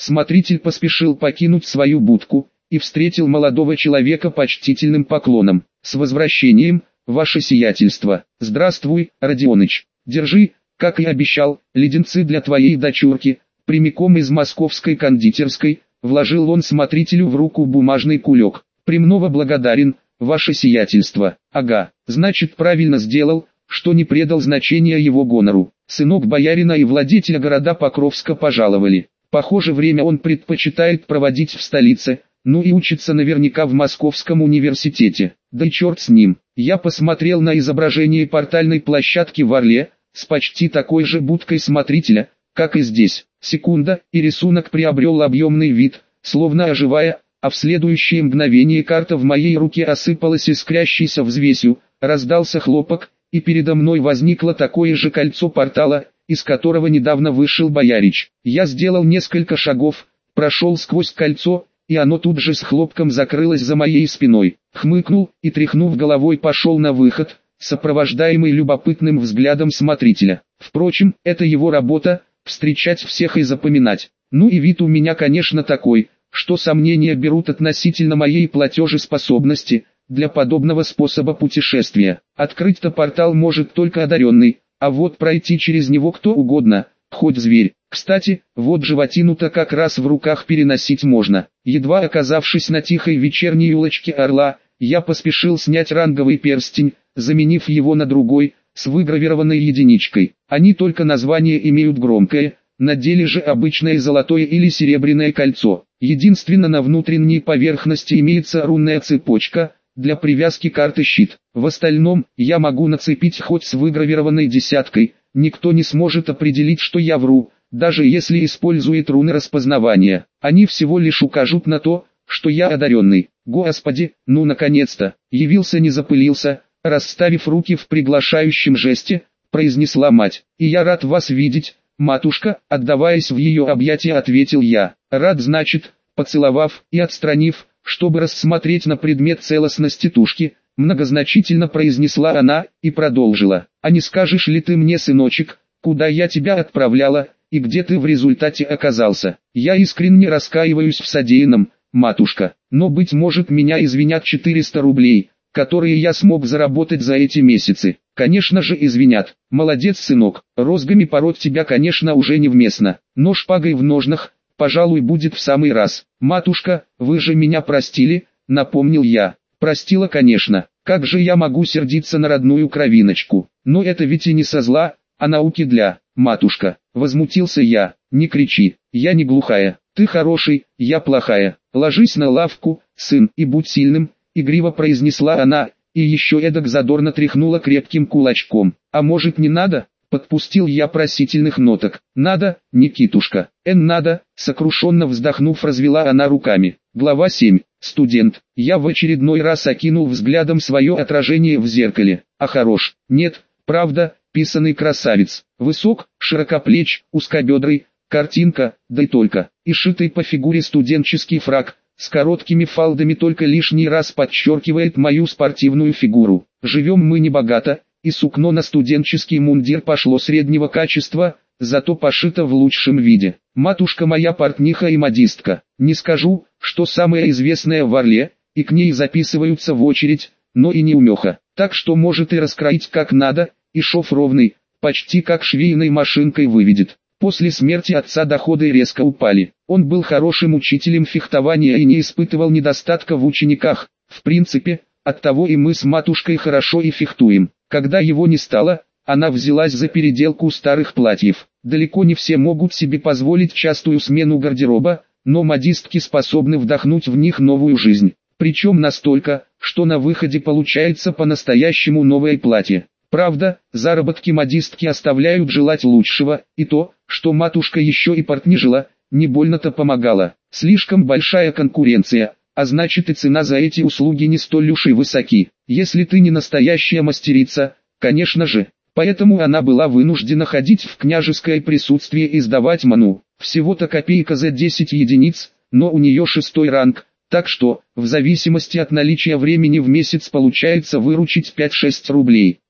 Смотритель поспешил покинуть свою будку и встретил молодого человека почтительным поклоном. «С возвращением, ваше сиятельство! Здравствуй, Родионыч! Держи, как и обещал, леденцы для твоей дочурки, прямиком из московской кондитерской», вложил он смотрителю в руку бумажный кулек. «Премного благодарен, ваше сиятельство». «Ага, значит, правильно сделал, что не придал значения его гонору. Сынок боярина и владетеля города Покровска пожаловали. Похоже, время он предпочитает проводить в столице, ну и учится наверняка в Московском университете. Да и черт с ним». Я посмотрел на изображение портальной площадки в Орле, с почти такой же будкой смотрителя, как и здесь. Секунда, и рисунок приобрел объемный вид, словно оживая, а в следующее мгновение карта в моей руке осыпалась искрящейся взвесью, раздался хлопок, и передо мной возникло такое же кольцо портала, из которого недавно вышел боярич. Я сделал несколько шагов, прошел сквозь кольцо, и оно тут же с хлопком закрылось за моей спиной. Хмыкнул и, тряхнув головой, пошел на выход, сопровождаемый любопытным взглядом смотрителя. Впрочем, это его работа — встречать всех и запоминать. Ну и вид у меня, конечно, такой, что сомнения берут относительно моей платежеспособности для подобного способа путешествия. Открыть-то портал может только одаренный, а вот пройти через него кто угодно, хоть зверь. Кстати, вот животину-то как раз в руках переносить можно. Едва оказавшись на тихой вечерней улочке Орла, я поспешил снять ранговый перстень, заменив его на другой, с выгравированной единичкой. Они только название имеют громкое, на деле же обычное золотое или серебряное кольцо. Единственно на внутренней поверхности имеется рунная цепочка для привязки карты щит. В остальном, я могу нацепить хоть с выгравированной десяткой, никто не сможет определить, что я вру, даже если использует руны распознавания. Они всего лишь укажут на то, что я одаренный. Господи, ну наконец-то, явился не запылился, расставив руки в приглашающем жесте, произнесла мать. «И я рад вас видеть, матушка», отдаваясь в ее объятия, ответил я. «Рад, значит», поцеловав и отстранив, чтобы рассмотреть на предмет целостности тушки, многозначительно произнесла она и продолжила. «А не скажешь ли ты мне, сыночек, куда я тебя отправляла, и где ты в результате оказался? Я искренне раскаиваюсь в содеянном, матушка, но, быть может, меня извинят 400 рублей, которые я смог заработать за эти месяцы». «Конечно же извинят. Молодец, сынок, розгами пороть тебя, конечно, уже невместно, но шпагой в ножнах, пожалуй, будет в самый раз». «Матушка, вы же меня простили», напомнил я. «Простила, конечно. Как же я могу сердиться на родную кровиночку? Но это ведь и не со зла, а науки для». «Матушка», возмутился я, не кричи, я не глухая. Ты хороший, я плохая. Ложись на лавку, сын, и будь сильным, игриво произнесла она, и еще эдак задорно тряхнула крепким кулачком. «А может, не надо?» Подпустил я просительных ноток. «Надо, Никитушка, надо», сокрушенно вздохнув, развела она руками. Глава 7. Студент. Я в очередной раз окинул взглядом свое отражение в зеркале. А хорош. Нет, правда, писаный красавец. Высок, широкоплеч, узкобедрый, картинка, да и только. И шитый по фигуре студенческий фрак, с короткими фалдами, только лишний раз подчеркивает мою спортивную фигуру. Живем мы не богато, и сукно на студенческий мундир пошло среднего качества, зато пошито в лучшем виде. Матушка моя портниха и модистка. Не скажу, что самая известная в Орле, и к ней записываются в очередь, но и неумеха. Так что может и раскроить как надо, и шов ровный, почти как швейной машинкой выведет. После смерти отца доходы резко упали. Он был хорошим учителем фехтования и не испытывал недостатка в учениках. В принципе, оттого и мы с матушкой хорошо и фехтуем. Когда его не стало, она взялась за переделку старых платьев. Далеко не все могут себе позволить частую смену гардероба, но модистки способны вдохнуть в них новую жизнь. Причем настолько, что на выходе получается по-настоящему новое платье. Правда, заработки модистки оставляют желать лучшего, и то, что матушка еще и портнижила, не больно-то помогала. Слишком большая конкуренция, а значит и цена за эти услуги не столь уж и высоки. Если ты не настоящая мастерица, конечно же. Поэтому она была вынуждена ходить в княжеское присутствие и сдавать ману. Всего-то копейка за 10 единиц, но у нее 6-й ранг, так что, в зависимости от наличия времени в месяц получается выручить 5-6 рублей.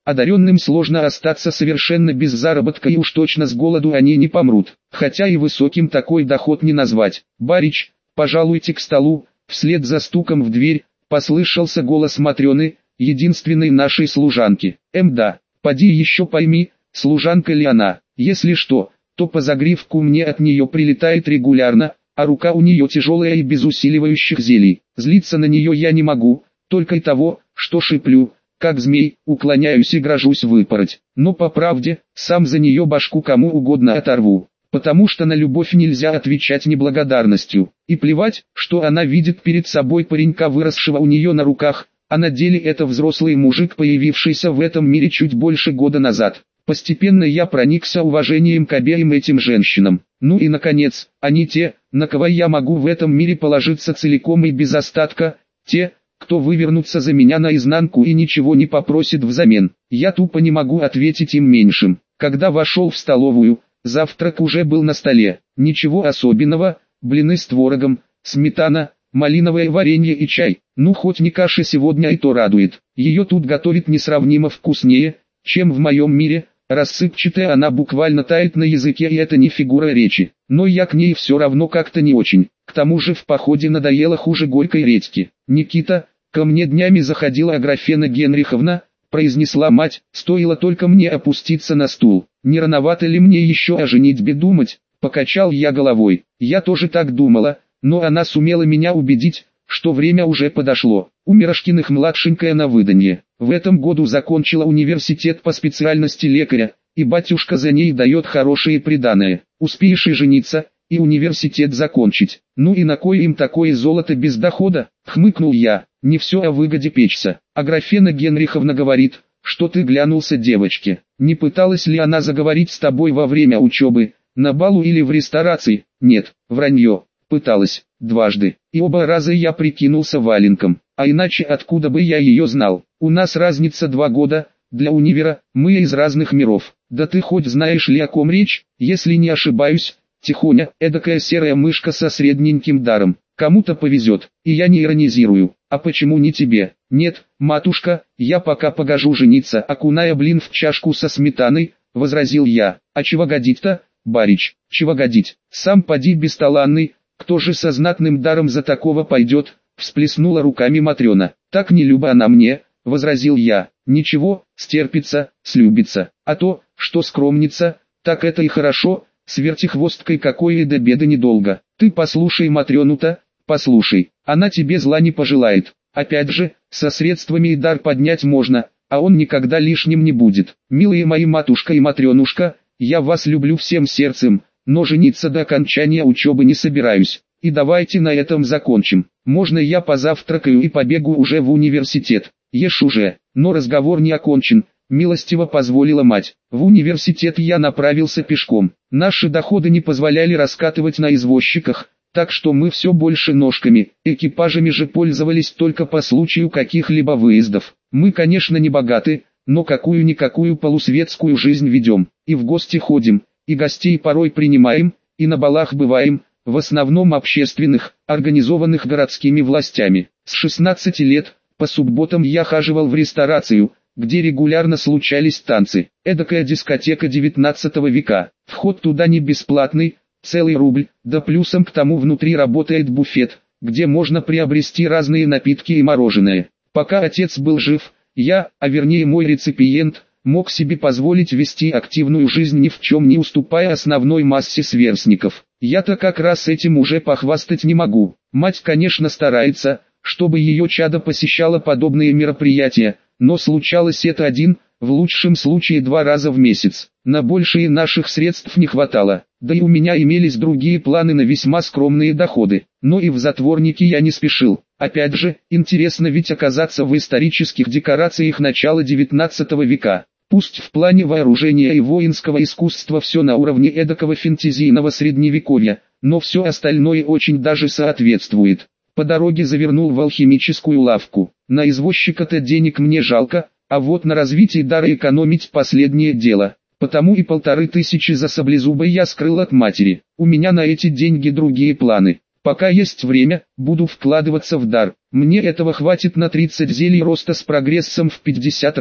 Одаренным сложно остаться совершенно без заработка, и уж точно с голоду они не помрут. Хотя и высоким такой доход не назвать. «Барич, пожалуйте к столу». Вслед за стуком в дверь послышался голос Матрёны, единственной нашей служанки. Да, поди еще пойми, служанка ли она. Если что, то по загривку мне от нее прилетает регулярно, а рука у нее тяжелая и без усиливающих зелий. Злиться на нее я не могу, только и того, что шиплю, как змей, уклоняюсь и грожусь выпороть. Но по правде, сам за нее башку кому угодно оторву. Потому что на любовь нельзя отвечать неблагодарностью. И плевать, что она видит перед собой паренька, выросшего у нее на руках, а на деле это взрослый мужик, появившийся в этом мире чуть больше года назад. Постепенно я проникся уважением к обеим этим женщинам. Ну и наконец, они те, на кого я могу в этом мире положиться целиком и без остатка, те, кто вывернутся за меня наизнанку и ничего не попросит взамен. Я тупо не могу ответить им меньшим. Когда вошел в столовую, завтрак уже был на столе. Ничего особенного, блины с творогом, сметана, малиновое варенье и чай. Ну хоть не каша сегодня, и то радует. Ее тут готовят несравнимо вкуснее, чем в моем мире. Рассыпчатая она буквально тает на языке, и это не фигура речи. Но я к ней все равно как-то не очень. К тому же в походе надоело хуже горькой редьки. «Никита, ко мне днями заходила Аграфена Генриховна», произнесла мать, стоило только мне опуститься на стул. «Не рановато ли мне еще о женитьбе думать?» Покачал я головой. Я тоже так думала, но она сумела меня убедить, что время уже подошло. У Мирошкиных младшенькая на выданье. В этом году закончила университет по специальности лекаря, и батюшка за ней дает хорошие приданое. Успеешь и жениться, и университет закончить. Ну и на кой им такое золото без дохода? Хмыкнул я. Не все о выгоде печься. Аграфена Генриховна говорит, что ты глянулся девочке. Не пыталась ли она заговорить с тобой во время учебы, на балу или в ресторации? Нет, вранье. Пыталась, дважды, и оба раза я прикинулся валенком, а иначе откуда бы я ее знал? У нас разница 2 года, для универа, мы из разных миров. Да ты хоть знаешь ли, о ком речь? Если не ошибаюсь, Тихоня, эдакая серая мышка со средненьким даром. Кому-то повезет, и я не иронизирую. А почему не тебе? Нет, матушка, я пока погожу жениться, окуная блин в чашку со сметаной, возразил я. А чего годить-то, барич, чего годить? Сам поди бесталанный. Кто же со знатным даром за такого пойдет? Всплеснула руками Матрёна. Так не люба она мне, возразил я. Ничего, стерпится, слюбится. А то, что скромница, так это и хорошо, с вертихвосткой какой и до беды недолго. Ты послушай Матрёну-то, послушай, она тебе зла не пожелает. Опять же, со средствами и дар поднять можно, а он никогда лишним не будет. Милые мои матушка и Матрёнушка, я вас люблю всем сердцем, но жениться до окончания учебы не собираюсь. И давайте на этом закончим. Можно я позавтракаю и побегу уже в университет? Ешь уже. Но разговор не окончен, милостиво позволила мать. В университет я направился пешком. Наши доходы не позволяли раскатывать на извозчиках, так что мы все больше ножками, экипажами же пользовались только по случаю каких-либо выездов. Мы, конечно, не богаты, но какую-никакую полусветскую жизнь ведем, и в гости ходим, и гостей порой принимаем, и на балах бываем, в основном общественных, организованных городскими властями. С 16 лет, по субботам я хаживал в ресторацию, где регулярно случались танцы. Эдакая дискотека 19 века. Вход туда не бесплатный, целый рубль, да плюсом к тому внутри работает буфет, где можно приобрести разные напитки и мороженое. Пока отец был жив, я, а вернее мой реципиент, мог себе позволить вести активную жизнь, ни в чем не уступая основной массе сверстников. Я-то как раз этим уже похвастать не могу. Мать, конечно, старается, чтобы ее чадо посещало подобные мероприятия, но случалось это 1, в лучшем случае 2 раза в месяц. На большие наших средств не хватало, да и у меня имелись другие планы на весьма скромные доходы. Но и в затворники я не спешил. Опять же, интересно ведь оказаться в исторических декорациях начала 19 века. Пусть в плане вооружения и воинского искусства все на уровне эдакого фэнтезийного средневековья, но все остальное очень даже соответствует. По дороге завернул в алхимическую лавку. На извозчика-то денег мне жалко, а вот на развитие дара экономить последнее дело. Потому и 1500 за саблезубой я скрыл от матери. У меня на эти деньги другие планы. Пока есть время, буду вкладываться в дар. Мне этого хватит на 30 зелий роста с прогрессом в 50 раз.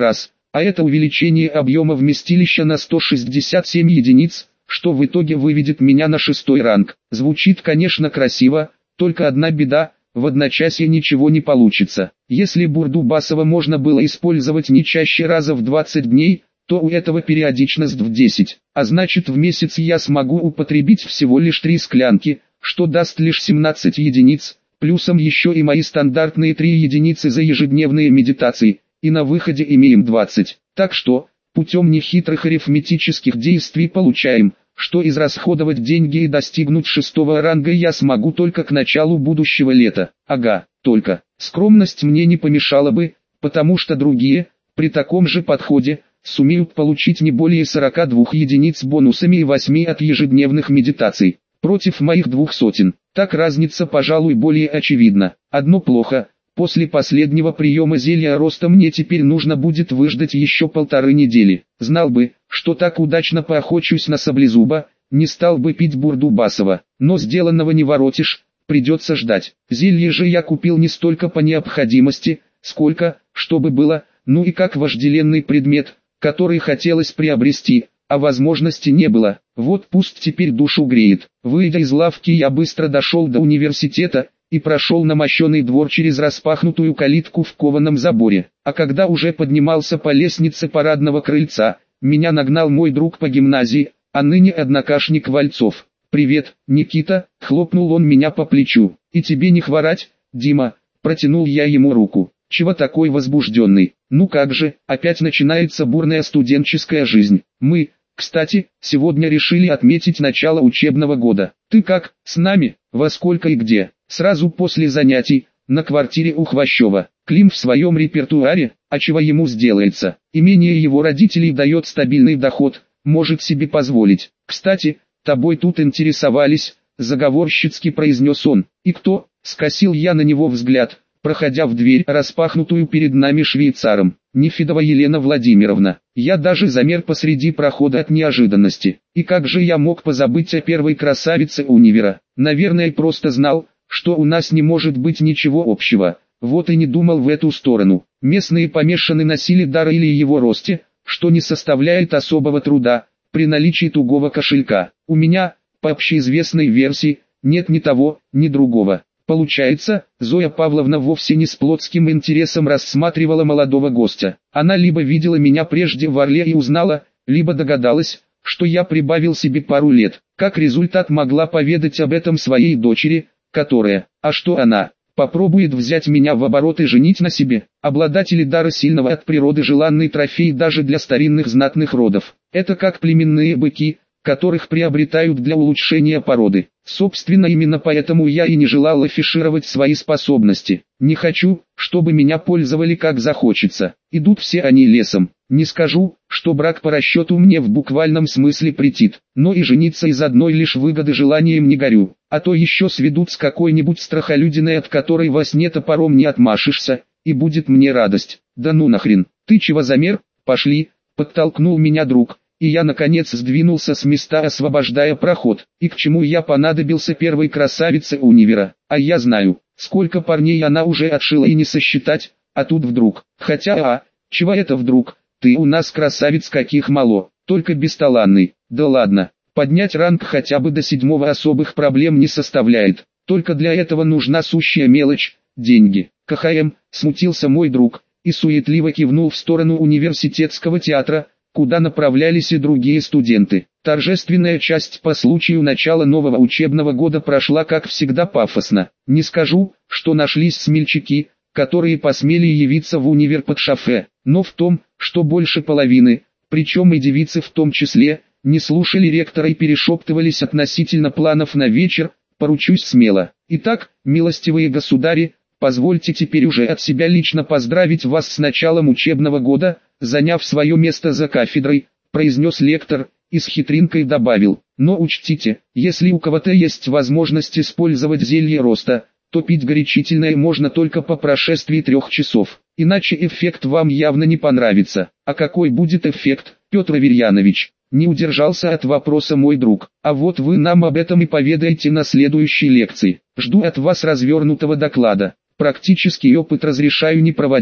а это увеличение объема вместилища на 167 единиц, что в итоге выведет меня на 6-й ранг. Звучит, конечно, красиво, только одна беда, в одночасье ничего не получится. Если бурду Басова можно было использовать не чаще раза в 20 дней, то у этого периодичность в 10, а значит в месяц я смогу употребить всего лишь 3 склянки, что даст лишь 17 единиц, плюсом еще и мои стандартные 3 единицы за ежедневные медитации, и на выходе имеем 20. Так что, путем нехитрых арифметических действий получаем, что израсходовать деньги и достигнуть 6-го ранга я смогу только к началу будущего лета. Ага, только, скромность мне не помешала бы, потому что другие, при таком же подходе, сумеют получить не более 42 единиц бонусами и 8 от ежедневных медитаций, против моих 200. Так разница, пожалуй, более очевидна. Одно плохо, после последнего приема зелья роста мне теперь нужно будет выждать еще 1,5 недели. Знал бы, что так удачно поохочусь на саблезуба, не стал бы пить бурду Басова, но сделанного не воротишь, придется ждать. Зелье же я купил не столько по необходимости, сколько, чтобы было, ну и как вожделенный предмет, который хотелось приобрести, а возможности не было. Вот пусть теперь душу греет. Выйдя из лавки, я быстро дошел до университета и прошел на мощеный двор через распахнутую калитку в кованом заборе. А когда уже поднимался по лестнице парадного крыльца, меня нагнал мой друг по гимназии, а ныне однокашник Вальцов. «Привет, Никита», — хлопнул он меня по плечу. «И тебе не хворать, Дима», — протянул я ему руку. «Чего такой возбужденный? Ну как же, опять начинается бурная студенческая жизнь. Мы, кстати, сегодня решили отметить начало учебного года. Ты как, с нами? Во сколько и где?» «Сразу после занятий, на квартире у Хвощева. Клим в своем репертуаре, а чего ему сделается? Имение его родителей дает стабильный доход, может себе позволить. Кстати, тобой тут интересовались», — заговорщицки произнес он. «И кто?» — скосил я на него взгляд, проходя в дверь, распахнутую перед нами швейцаром. «Нефедова Елена Владимировна». Я даже замер посреди прохода от неожиданности. И как же я мог позабыть о первой красавице универа? Наверное, просто знал, что у нас не может быть ничего общего. Вот и не думал в эту сторону. Местные помешаны на силе дара или его росте, что не составляет особого труда, при наличии тугого кошелька. У меня, по общеизвестной версии, нет ни того, ни другого. Получается, Зоя Павловна вовсе не с плотским интересом рассматривала молодого гостя. Она либо видела меня прежде в Орле и узнала, либо догадалась, что я прибавил себе пару лет. Как результат могла поведать об этом своей дочери, которая, а что она, попробует взять меня в оборот и женить на себе. Обладатели дара сильного от природы желанный трофей даже для старинных знатных родов. Это как племенные быки, которых приобретают для улучшения породы. Собственно, именно поэтому я и не желал афишировать свои способности. Не хочу, чтобы меня пользовали как захочется. Идут все они лесом. Не скажу, что брак по расчету мне в буквальном смысле претит, но и жениться из одной лишь выгоды желанием не горю. А то еще сведут с какой-нибудь страхолюдиной, от которой во сне топором не отмашешься, и будет мне радость. Да ну нахрен, ты чего замер? Пошли, подтолкнул меня друг. И я наконец сдвинулся с места, освобождая проход. И к чему я понадобился первой красавице универа? А я знаю, сколько парней она уже отшила и не сосчитать, а тут вдруг. Хотя, чего это вдруг? Ты у нас красавиц каких мало, только бесталанный. Да ладно, поднять ранг хотя бы до 7-го особых проблем не составляет. Только для этого нужна сущая мелочь, деньги. КХМ, смутился мой друг, и суетливо кивнул в сторону университетского театра, куда направлялись и другие студенты. Торжественная часть по случаю начала нового учебного года прошла как всегда пафосно. Не скажу, что нашлись смельчаки, которые посмели явиться в универ под шофе, но в том, что больше половины, причем и девицы в том числе, не слушали ректора и перешептывались относительно планов на вечер, поручусь смело. Итак, милостивые государи, позвольте теперь уже от себя лично поздравить вас с началом учебного года, заняв свое место за кафедрой, произнес лектор, и с хитринкой добавил. Но учтите, если у кого-то есть возможность использовать зелье роста, то пить горячительное можно только по прошествии 3 часов, иначе эффект вам явно не понравится. А какой будет эффект, Петр Аверьянович? Не удержался от вопроса мой друг. А вот вы нам об этом и поведаете на следующей лекции. Жду от вас развернутого доклада. Практический опыт разрешаю не проводить.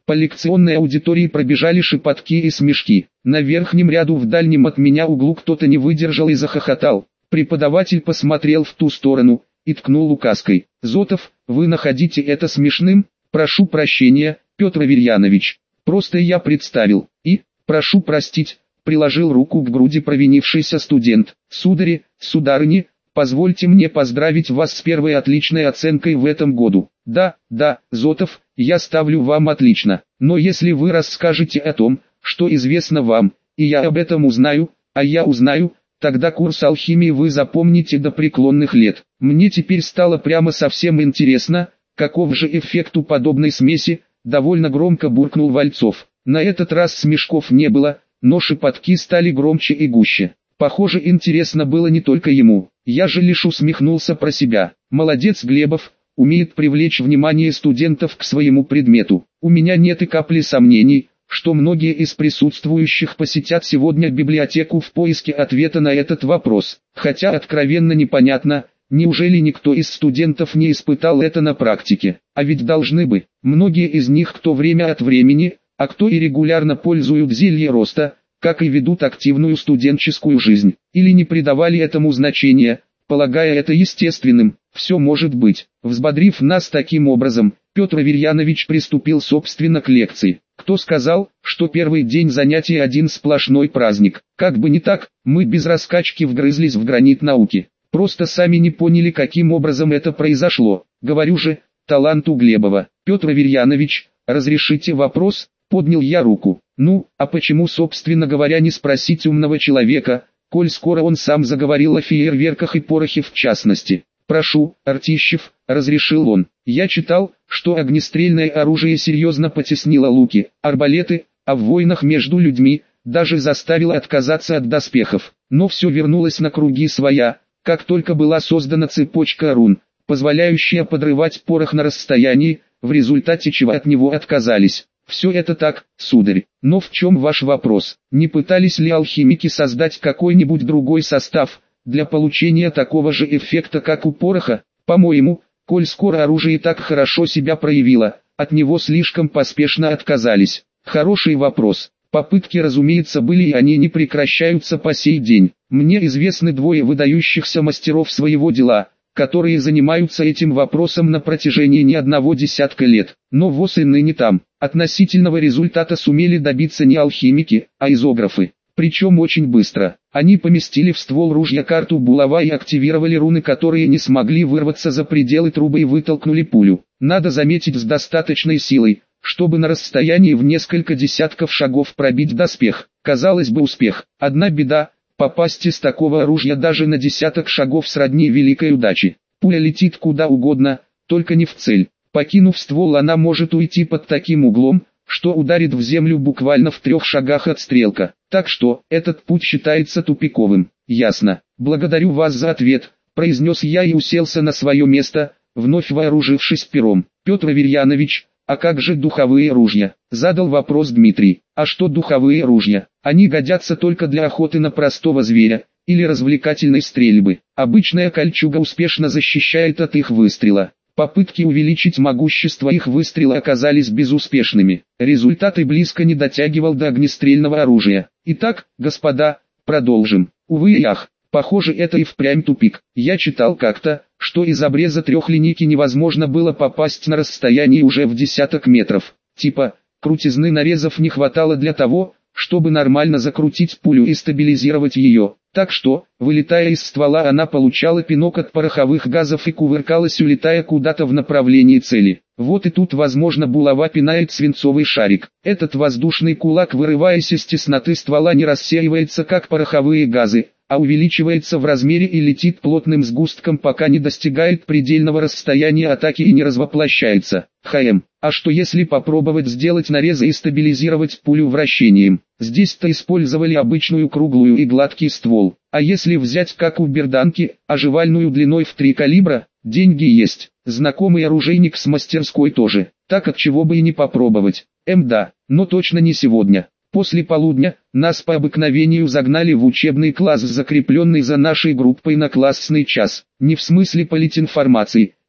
По лекционной аудитории пробежали шепотки и смешки. На верхнем ряду в дальнем от меня углу кто-то не выдержал и захохотал. Преподаватель посмотрел в ту сторону и ткнул указкой. «Зотов, вы находите это смешным? Прошу прощения, Петр Аверьянович. Просто я представил. И, прошу простить, приложил руку к груди провинившийся студент. Судари, сударыни, позвольте мне поздравить вас с первой отличной оценкой в этом году. Да, Зотов, я ставлю вам отлично. Но если вы расскажете о том, что известно вам, и я об этом узнаю, а я узнаю, тогда курс алхимии вы запомните до преклонных лет. Мне теперь стало прямо совсем интересно, каков же эффект у подобной смеси, довольно громко буркнул Вальцов. На этот раз смешков не было, но шепотки стали громче и гуще. Похоже, интересно было не только ему. Я же лишь усмехнулся про себя. Молодец Глебов, умеет привлечь внимание студентов к своему предмету. У меня нет и капли сомнений, что многие из присутствующих посетят сегодня библиотеку в поиске ответа на этот вопрос. Хотя откровенно непонятно, неужели никто из студентов не испытал это на практике. А ведь должны бы. Многие из них кто время от времени, а кто и регулярно пользуют зелье роста, как и ведут активную студенческую жизнь, или не придавали этому значения, полагая это естественным. Все может быть. Взбодрив нас таким образом, Петр Аверьянович приступил собственно к лекции. Кто сказал, что первый день занятий один сплошной праздник? Как бы не так, мы без раскачки вгрызлись в гранит науки. Просто сами не поняли, каким образом это произошло. Говорю же, талант у Глебова. Петр Аверьянович, разрешите вопрос? Поднял я руку. Ну, а почему, собственно говоря, не спросить умного человека, коль скоро он сам заговорил о фейерверках и порохе в частности? «Прошу, Артищев», — разрешил он. «Я читал, что огнестрельное оружие серьезно потеснило луки, арбалеты, а в войнах между людьми даже заставило отказаться от доспехов. Но все вернулось на круги своя, как только была создана цепочка рун, позволяющая подрывать порох на расстоянии, в результате чего от него отказались. Все это так, сударь. Но в чем ваш вопрос? Не пытались ли алхимики создать какой-нибудь другой состав для получения такого же эффекта, как у пороха? По-моему, коль скоро оружие так хорошо себя проявило, от него слишком поспешно отказались. Хороший вопрос. Попытки, разумеется, были, и они не прекращаются по сей день. Мне известны двое выдающихся мастеров своего дела, которые занимаются этим вопросом на протяжении не одного десятка лет. Но ВОС и ныне там. Относительного результата сумели добиться не алхимики, а изографы. Причем очень быстро. Они поместили в ствол ружья карту булава и активировали руны, которые не смогли вырваться за пределы трубы, и вытолкнули пулю. Надо заметить, с достаточной силой, чтобы на расстоянии в несколько десятков шагов пробить доспех. Казалось бы, успех. Одна беда, попасть из такого оружия даже на десяток шагов сродни великой удаче. Пуля летит куда угодно, только не в цель. Покинув ствол, она может уйти под таким углом, что ударит в землю буквально в 3 шагах от стрелка. Так что, этот путь считается тупиковым. Ясно. Благодарю вас за ответ, произнес я и уселся на свое место, вновь вооружившись пером. Петр Аверьянович, а как же духовые ружья? Задал вопрос Дмитрий. А что духовые ружья? Они годятся только для охоты на простого зверя, или развлекательной стрельбы. Обычная кольчуга успешно защищает от их выстрела. Попытки увеличить могущество их выстрела оказались безуспешными. Результат и близко не дотягивал до огнестрельного оружия. Итак, господа, продолжим. Увы и ах, похоже, это и впрямь тупик. Я читал как-то, что из обреза трехлинейки невозможно было попасть на расстоянии уже в десяток метров. Типа, крутизны нарезов не хватало для того, чтобы нормально закрутить пулю и стабилизировать ее. Так что, вылетая из ствола, она получала пинок от пороховых газов и кувыркалась, улетая куда-то в направлении цели. Вот и тут, возможно, булава пинает свинцовый шарик. Этот воздушный кулак, вырываясь из тесноты ствола, не рассеивается как пороховые газы, а увеличивается в размере и летит плотным сгустком, пока не достигает предельного расстояния атаки и не развоплощается. А что если попробовать сделать нарезы и стабилизировать пулю вращением? Здесь-то использовали обычную круглую и гладкий ствол. А если взять, как у берданки, оживальную длиной в 3 калибра, деньги есть. Знакомый оружейник с мастерской тоже. Так отчего бы и не попробовать. Да, но точно не сегодня. После полудня нас по обыкновению загнали в учебный класс, закрепленный за нашей группой на классный час. Не в смысле политинформации,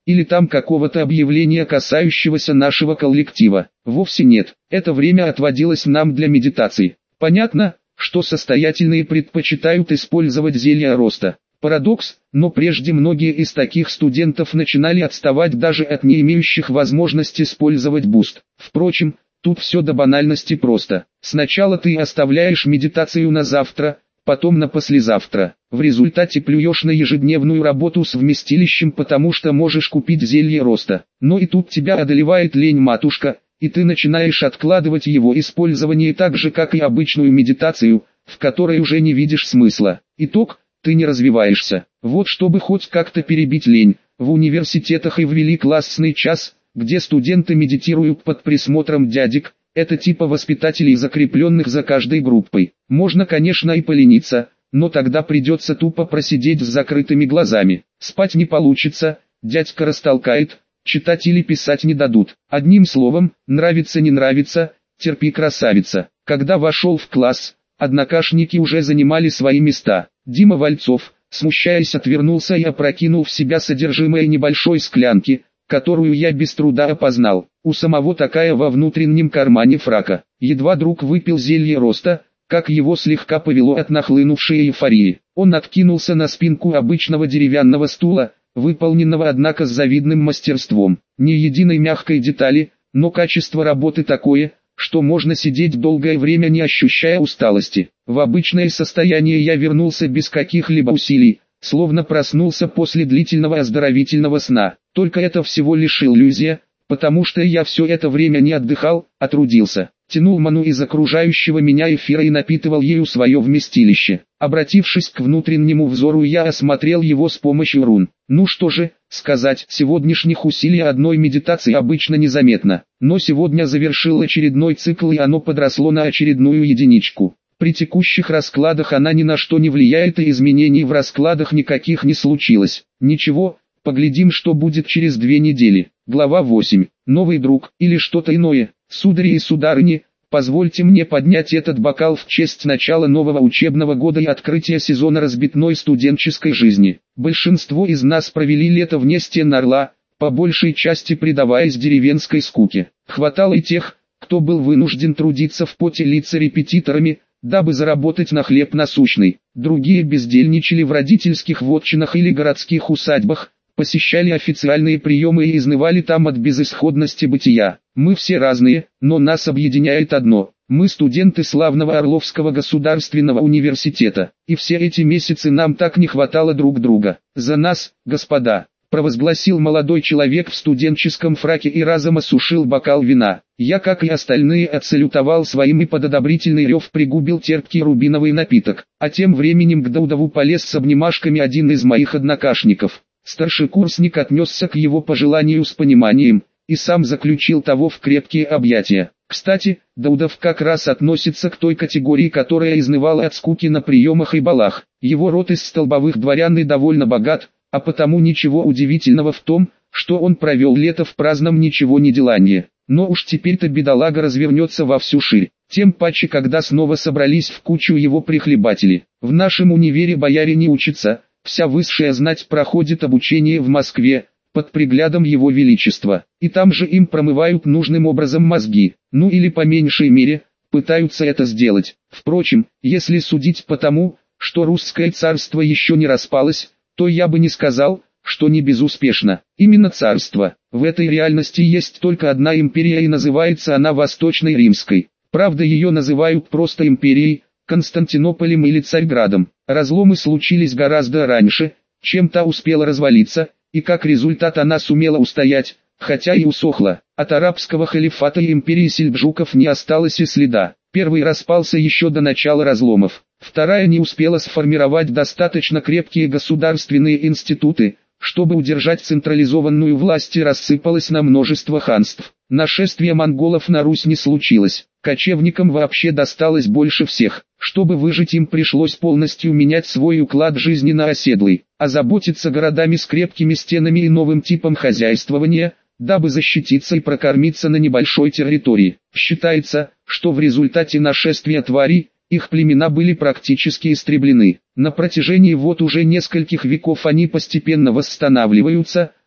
или там какого-то объявления, касающегося нашего коллектива. Вовсе нет, это время отводилось нам для медитации. Понятно, что состоятельные предпочитают использовать зелья роста. Парадокс, но прежде многие из таких студентов начинали отставать даже от не имеющих возможности использовать буст. Впрочем, тут все до банальности просто. Сначала ты оставляешь медитацию на завтра, потом на послезавтра. В результате плюешь на ежедневную работу с вместилищем, потому что можешь купить зелье роста. Но и тут тебя одолевает лень-матушка, и ты начинаешь откладывать его использование так же, как и обычную медитацию, в которой уже не видишь смысла. Итог – ты не развиваешься. Вот чтобы хоть как-то перебить лень, в университетах и ввели классный час, где студенты медитируют под присмотром дядек, это типа воспитателей, закрепленных за каждой группой. Можно, конечно, и полениться, но тогда придется тупо просидеть с закрытыми глазами. Спать не получится, дядька растолкает, читать или писать не дадут. Одним словом, нравится не нравится, терпи, красавица. Когда вошел в класс, однокашники уже занимали свои места. Дима Вальцов, смущаясь, отвернулся и опрокинул в себя содержимое небольшой склянки, которую я без труда опознал. У самого такая во внутреннем кармане фрака. Едва друг выпил зелье роста, как его слегка повело от нахлынувшей эйфории. Он откинулся на спинку обычного деревянного стула, выполненного однако с завидным мастерством. Ни единой мягкой детали, но качество работы такое, что можно сидеть долгое время, не ощущая усталости. В обычное состояние я вернулся без каких-либо усилий, словно проснулся после длительного оздоровительного сна. Только это всего лишь иллюзия, потому что я все это время не отдыхал, а трудился. Тянул ману из окружающего меня эфира и напитывал ею свое вместилище. Обратившись к внутреннему взору, я осмотрел его с помощью рун. Ну что же, сказать, сегодняшних усилий одной медитации обычно незаметно. Но сегодня завершил очередной цикл, и оно подросло на очередную единичку. При текущих раскладах она ни на что не влияет, и изменений в раскладах никаких не случилось. Ничего, поглядим, что будет через 2 недели. Глава 8. Новый друг, или что-то иное. Судари и сударыни, позвольте мне поднять этот бокал в честь начала нового учебного года и открытия сезона разбитной студенческой жизни. Большинство из нас провели лето вне стен Орла, по большей части предаваясь деревенской скуке. Хватало и тех, кто был вынужден трудиться в поте лица репетиторами, дабы заработать на хлеб насущный. Другие бездельничали в родительских вотчинах или городских усадьбах, посещали официальные приемы и изнывали там от безысходности бытия. Мы все разные, но нас объединяет одно. Мы студенты славного Орловского государственного университета, и все эти месяцы нам так не хватало друг друга. За нас, господа, провозгласил молодой человек в студенческом фраке и разом осушил бокал вина. Я, как и остальные, отсалютовал своим и под одобрительный рев пригубил терпкий рубиновый напиток. А тем временем к Даудову полез с обнимашками один из моих однокашников. Старшекурсник отнесся к его пожеланию с пониманием, и сам заключил того в крепкие объятия. Кстати, Даудов как раз относится к той категории, которая изнывала от скуки на приемах и балах. Его род из столбовых дворян и довольно богат, а потому ничего удивительного в том, что он провел лето в праздном ничего не делании. Но уж теперь-то бедолага развернется во всю ширь. Тем паче, когда снова собрались в кучу его прихлебатели. В нашем универе бояре не учатся. Вся высшая знать проходит обучение в Москве, под приглядом его величества, и там же им промывают нужным образом мозги, ну или по меньшей мере, пытаются это сделать. Впрочем, если судить по тому, что русское царство еще не распалось, то я бы не сказал, что не безуспешно. Именно царство. В этой реальности есть только одна империя, и называется она Восточной Римской. Правда, ее называют просто империей, Константинополем или Царьградом. Разломы случились гораздо раньше, чем та успела развалиться, и как результат она сумела устоять, хотя и усохла. От арабского халифата и империи сельджуков не осталось и следа. Первый распался еще до начала разломов. Вторая не успела сформировать достаточно крепкие государственные институты, чтобы удержать централизованную власть, и рассыпалась на множество ханств. Нашествие монголов на Русь не случилось. Кочевникам вообще досталось больше всех. Чтобы выжить, им пришлось полностью менять свой уклад жизни на оседлый, озаботиться городами с крепкими стенами и новым типом хозяйствования, дабы защититься и прокормиться на небольшой территории. Считается, что в результате нашествия тварей, их племена были практически истреблены. На протяжении вот уже нескольких веков они постепенно восстанавливаются,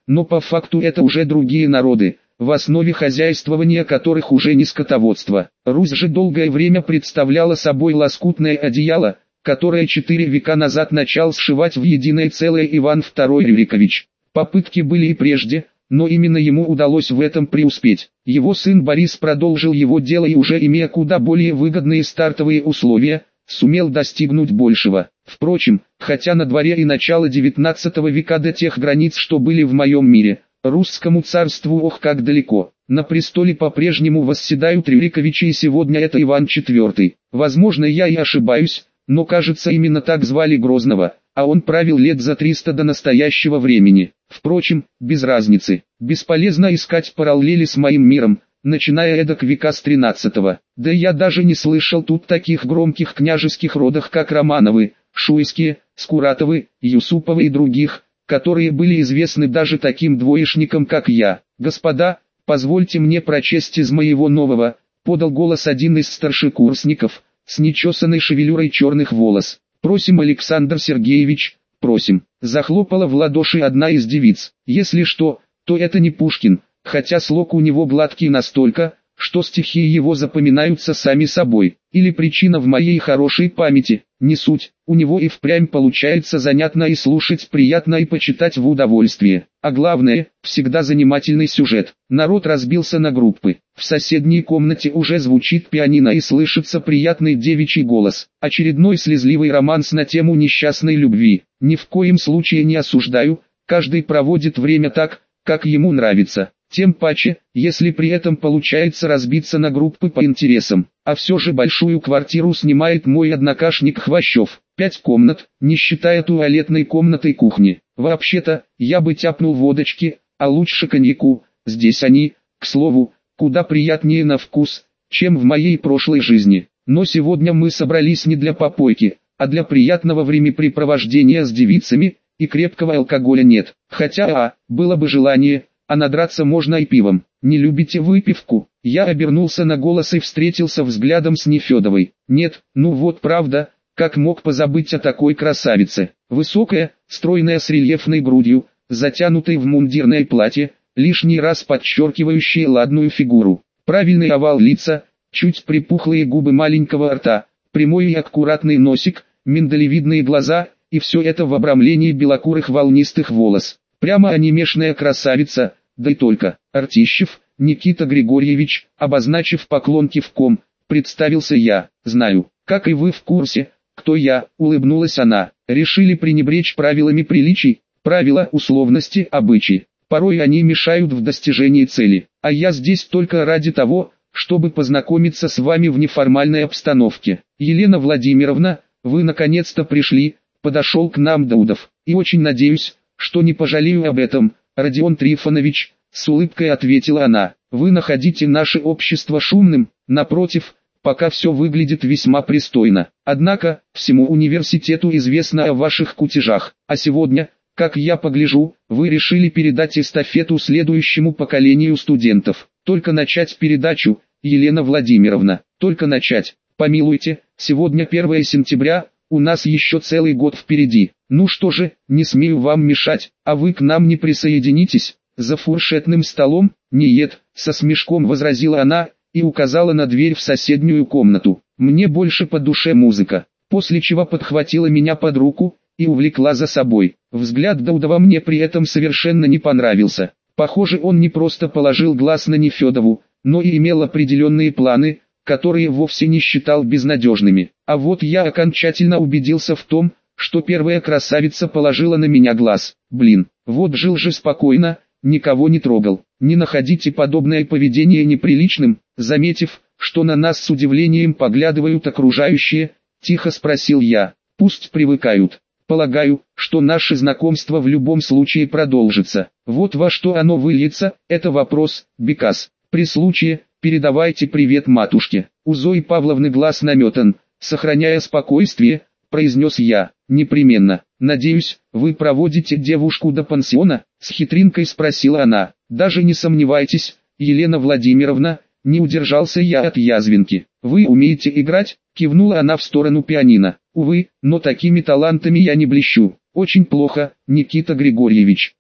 но по факту это уже другие народы, в основе хозяйствования которых уже не скотоводство. Русь же долгое время представляла собой лоскутное одеяло, которое 4 века назад начал сшивать в единое целое Иван II Рюрикович. Попытки были и прежде, но именно ему удалось в этом преуспеть. Его сын Борис продолжил его дело и уже имея куда более выгодные стартовые условия, сумел достигнуть большего. Впрочем, хотя на дворе и начало 19 века до тех границ, что были в моем мире, русскому царству ох как далеко. На престоле по-прежнему восседают Рюриковичи и сегодня это Иван IV. Возможно, я и ошибаюсь, но кажется именно так звали Грозного, а он правил лет за 300 до настоящего времени. Впрочем, без разницы. Бесполезно искать параллели с моим миром, начиная эдак века с 13-го. Да я даже не слышал тут таких громких княжеских родов, как Романовы, Шуйские, Скуратовы, Юсуповы и других, которые были известны даже таким двоечникам, как я. «Господа, позвольте мне прочесть из моего нового», — подал голос один из старшекурсников, с нечесанной шевелюрой черных волос. «Просим, Александр Сергеевич, просим», — захлопала в ладоши одна из девиц. «Если что, то это не Пушкин, хотя слог у него гладкий настолько, что стихи его запоминаются сами собой. Или причина в моей хорошей памяти, не суть, у него и впрямь получается занятно и слушать приятно и почитать в удовольствие. А главное, всегда занимательный сюжет. Народ разбился на группы. В соседней комнате уже звучит пианино и слышится приятный девичий голос. Очередной слезливый романс на тему несчастной любви. Ни в коем случае не осуждаю, каждый проводит время так, как ему нравится. Тем паче, если при этом получается разбиться на группы по интересам. А все же большую квартиру снимает мой однокашник Хвощев. 5 комнат, не считая туалетной комнаты и кухни. Вообще-то, я бы тяпнул водочки, а лучше коньяку. Здесь они, к слову, куда приятнее на вкус, чем в моей прошлой жизни. Но сегодня мы собрались не для попойки, а для приятного времяпрепровождения с девицами, и крепкого алкоголя нет. Хотя, было бы желание, а надраться можно и пивом. Не любите выпивку? Я обернулся на голос и встретился взглядом с Нефедовой. Нет, ну вот правда, как мог позабыть о такой красавице. Высокая, стройная с рельефной грудью, затянутой в мундирное платье, лишний раз подчеркивающее ладную фигуру. Правильный овал лица, чуть припухлые губы маленького рта, прямой и аккуратный носик, миндалевидные глаза, и все это в обрамлении белокурых волнистых волос. Прямо анимешная красавица, да и только. Артищев, Никита Григорьевич, обозначив поклон кивком, представился я. Знаю, как и вы в курсе, кто я, улыбнулась она. Решили пренебречь правилами приличий, правила, условности, обычаи. Порой они мешают в достижении цели. А я здесь только ради того, чтобы познакомиться с вами в неформальной обстановке. Елена Владимировна, вы наконец-то пришли, подошел к нам Даудов. И очень надеюсь, что не пожалею об этом, Родион Трифонович, с улыбкой ответила она. Вы находите наше общество шумным, напротив, пока все выглядит весьма пристойно. Однако, всему университету известно о ваших кутежах, а сегодня, как я погляжу, вы решили передать эстафету следующему поколению студентов. Только начать передачу, Елена Владимировна, только начать. Помилуйте, сегодня 1 сентября, у нас еще целый год впереди. Ну что же, не смею вам мешать, а вы к нам не присоединитесь? За фуршетным столом? Нет, со смешком возразила она, и указала на дверь в соседнюю комнату. Мне больше по душе музыка. После чего подхватила меня под руку, и увлекла за собой. Взгляд Даудова мне при этом совершенно не понравился. Похоже, он не просто положил глаз на Нефедову, но и имел определенные планы, которые вовсе не считал безнадежными. А вот я окончательно убедился в том, что первая красавица положила на меня глаз. Блин, вот жил же спокойно, никого не трогал. Не находите подобное поведение неприличным? Заметив, что на нас с удивлением поглядывают окружающие, тихо спросил я. Пусть привыкают. Полагаю, что наше знакомство в любом случае продолжится. Вот во что оно выльется, это вопрос, Бекас. При случае, передавайте привет матушке. У Зои Павловны глаз наметан, сохраняя спокойствие, произнес я. Непременно. Надеюсь, вы проводите девушку до пансиона? С хитринкой спросила она. Даже не сомневайтесь, Елена Владимировна, не удержался я от язвинки. Вы умеете играть? Кивнула она в сторону пианино. Увы, но такими талантами я не блещу. Очень плохо, Никита Григорьевич.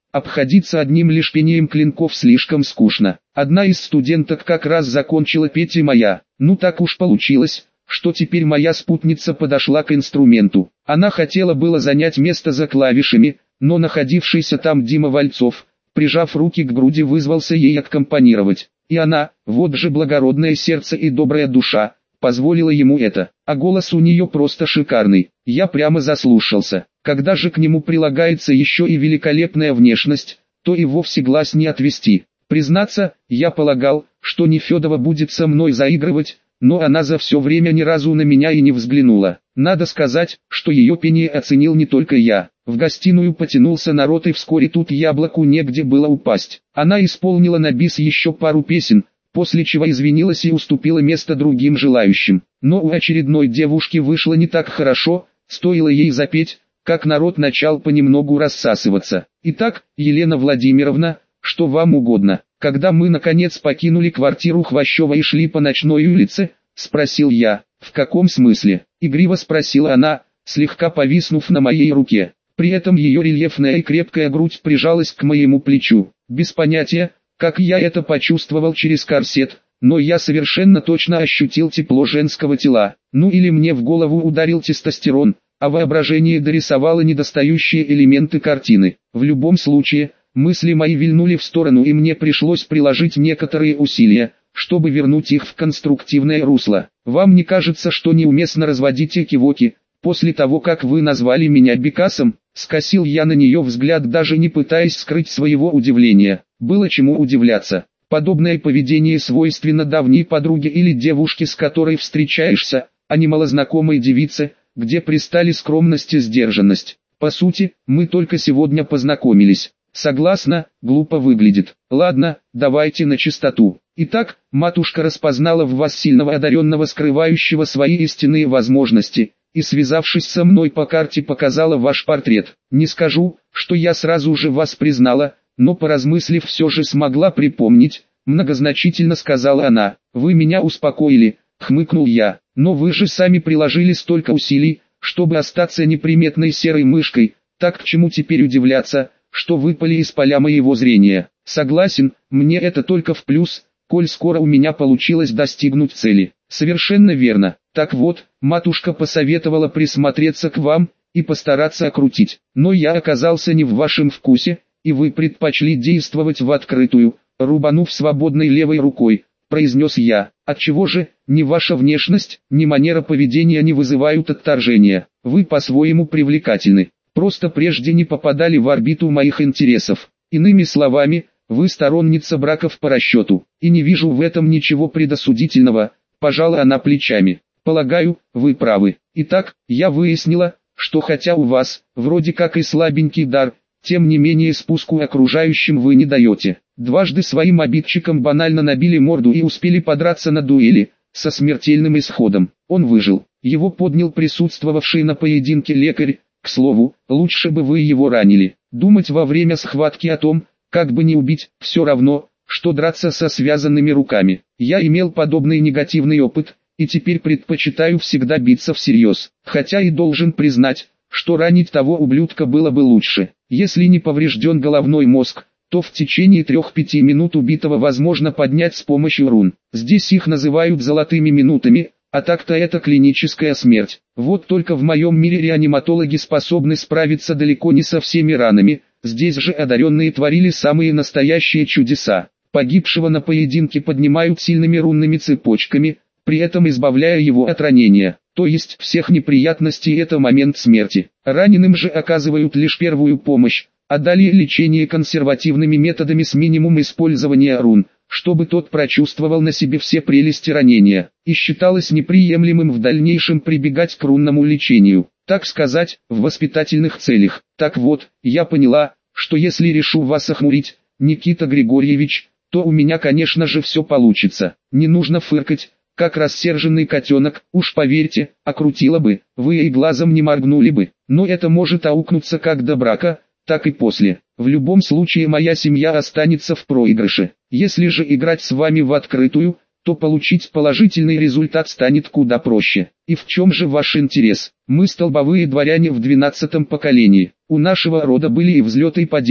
Обходиться одним лишь пением клинков слишком скучно. Одна из студенток как раз закончила петь и моя. Ну так уж получилось, что теперь моя спутница подошла к инструменту. Она хотела было занять место за клавишами, но находившийся там Дима Вальцов, прижав руки к груди, вызвался ей аккомпанировать. И она, вот же благородное сердце и добрая душа, позволила ему это. А голос у нее просто шикарный. Я прямо заслушался. Когда же к нему прилагается еще и великолепная внешность, то и вовсе глаз не отвести. Признаться, я полагал, что Нефедова будет со мной заигрывать, но она за все время ни разу на меня и не взглянула. Надо сказать, что ее пение оценил не только я. В гостиную потянулся народ, и вскоре тут яблоку негде было упасть. Она исполнила на бис еще пару песен, после чего извинилась и уступила место другим желающим. Но у очередной девушки вышло не так хорошо, стоило ей запеть, как народ начал понемногу рассасываться. «Итак, Елена Владимировна, что вам угодно?» Когда мы наконец покинули квартиру Хвощева и шли по ночной улице, спросил я. «В каком смысле?» — игриво спросила она, слегка повиснув на моей руке. При этом ее рельефная и крепкая грудь прижалась к моему плечу. Без понятия, как я это почувствовал через корсет, но я совершенно точно ощутил тепло женского тела. Ну или мне в голову ударил тестостерон, а воображение дорисовало недостающие элементы картины. В любом случае, мысли мои вильнули в сторону, и мне пришлось приложить некоторые усилия, чтобы вернуть их в конструктивное русло. «Вам не кажется, что неуместно разводить экивоки, после того, как вы назвали меня Бекасом?» — скосил я на нее взгляд, даже не пытаясь скрыть своего удивления. Было чему удивляться. Подобное поведение свойственно давней подруге или девушке, с которой встречаешься, а не малознакомой девице, где пристали скромность и сдержанность. По сути, мы только сегодня познакомились. Согласна, глупо выглядит. Ладно, давайте на чистоту. Итак, матушка распознала в вас сильного одаренного, скрывающего свои истинные возможности, и, связавшись со мной по карте, показала ваш портрет. Не скажу, что я сразу же вас признала, но поразмыслив все же смогла припомнить, многозначительно сказала она. «Вы меня успокоили», — хмыкнул я, «но вы же сами приложили столько усилий, чтобы остаться неприметной серой мышкой, так к чему теперь удивляться, что выпали из поля моего зрения?» «Согласен, мне это только в плюс, коль скоро у меня получилось достигнуть цели». «Совершенно верно. Так вот, матушка посоветовала присмотреться к вам и постараться окрутить. Но я оказался не в вашем вкусе, и вы предпочли действовать в открытую, рубанув свободной левой рукой», — произнес я. «Отчего же, ни ваша внешность, ни манера поведения не вызывают отторжения? Вы по-своему привлекательны. Просто прежде не попадали в орбиту моих интересов. Иными словами, вы сторонница браков по расчету, и не вижу в этом ничего предосудительного», — пожала она плечами. «Полагаю, вы правы. Итак, я выяснила, что хотя у вас, вроде как и слабенький дар, тем не менее спуску окружающим вы не даете. Дважды своим обидчикам банально набили морду и успели подраться на дуэли, со смертельным исходом. Он выжил. Его поднял присутствовавший на поединке лекарь. К слову, лучше бы вы его ранили. Думать во время схватки о том, как бы не убить, все равно, что драться со связанными руками. Я имел подобный негативный опыт, и теперь предпочитаю всегда биться всерьез. Хотя и должен признать, что ранить того ублюдка было бы лучше. Если не поврежден головной мозг, то в течение 3-5 минут убитого возможно поднять с помощью рун. Здесь их называют золотыми минутами, а так-то это клиническая смерть. Вот только в моем мире реаниматологи способны справиться далеко не со всеми ранами, здесь же одаренные творили самые настоящие чудеса. Погибшего на поединке поднимают сильными рунными цепочками, при этом избавляя его от ранения, то есть всех неприятностей, это момент смерти. Раненым же оказывают лишь первую помощь, а далее лечение консервативными методами с минимум использования рун, чтобы тот прочувствовал на себе все прелести ранения, и считалось неприемлемым в дальнейшем прибегать к рунному лечению, так сказать, в воспитательных целях. Так вот, я поняла, что если решу вас охмурить, Никита Григорьевич, то у меня, конечно же, все получится. Не нужно фыркать, как рассерженный котенок, уж поверьте, окрутила бы, вы и глазом не моргнули бы, но это может аукнуться как до брака, так и после. В любом случае моя семья останется в проигрыше. Если же играть с вами в открытую, то получить положительный результат станет куда проще. И в чем же ваш интерес? Мы столбовые дворяне в 12-м поколении. У нашего рода были и взлеты, и падения.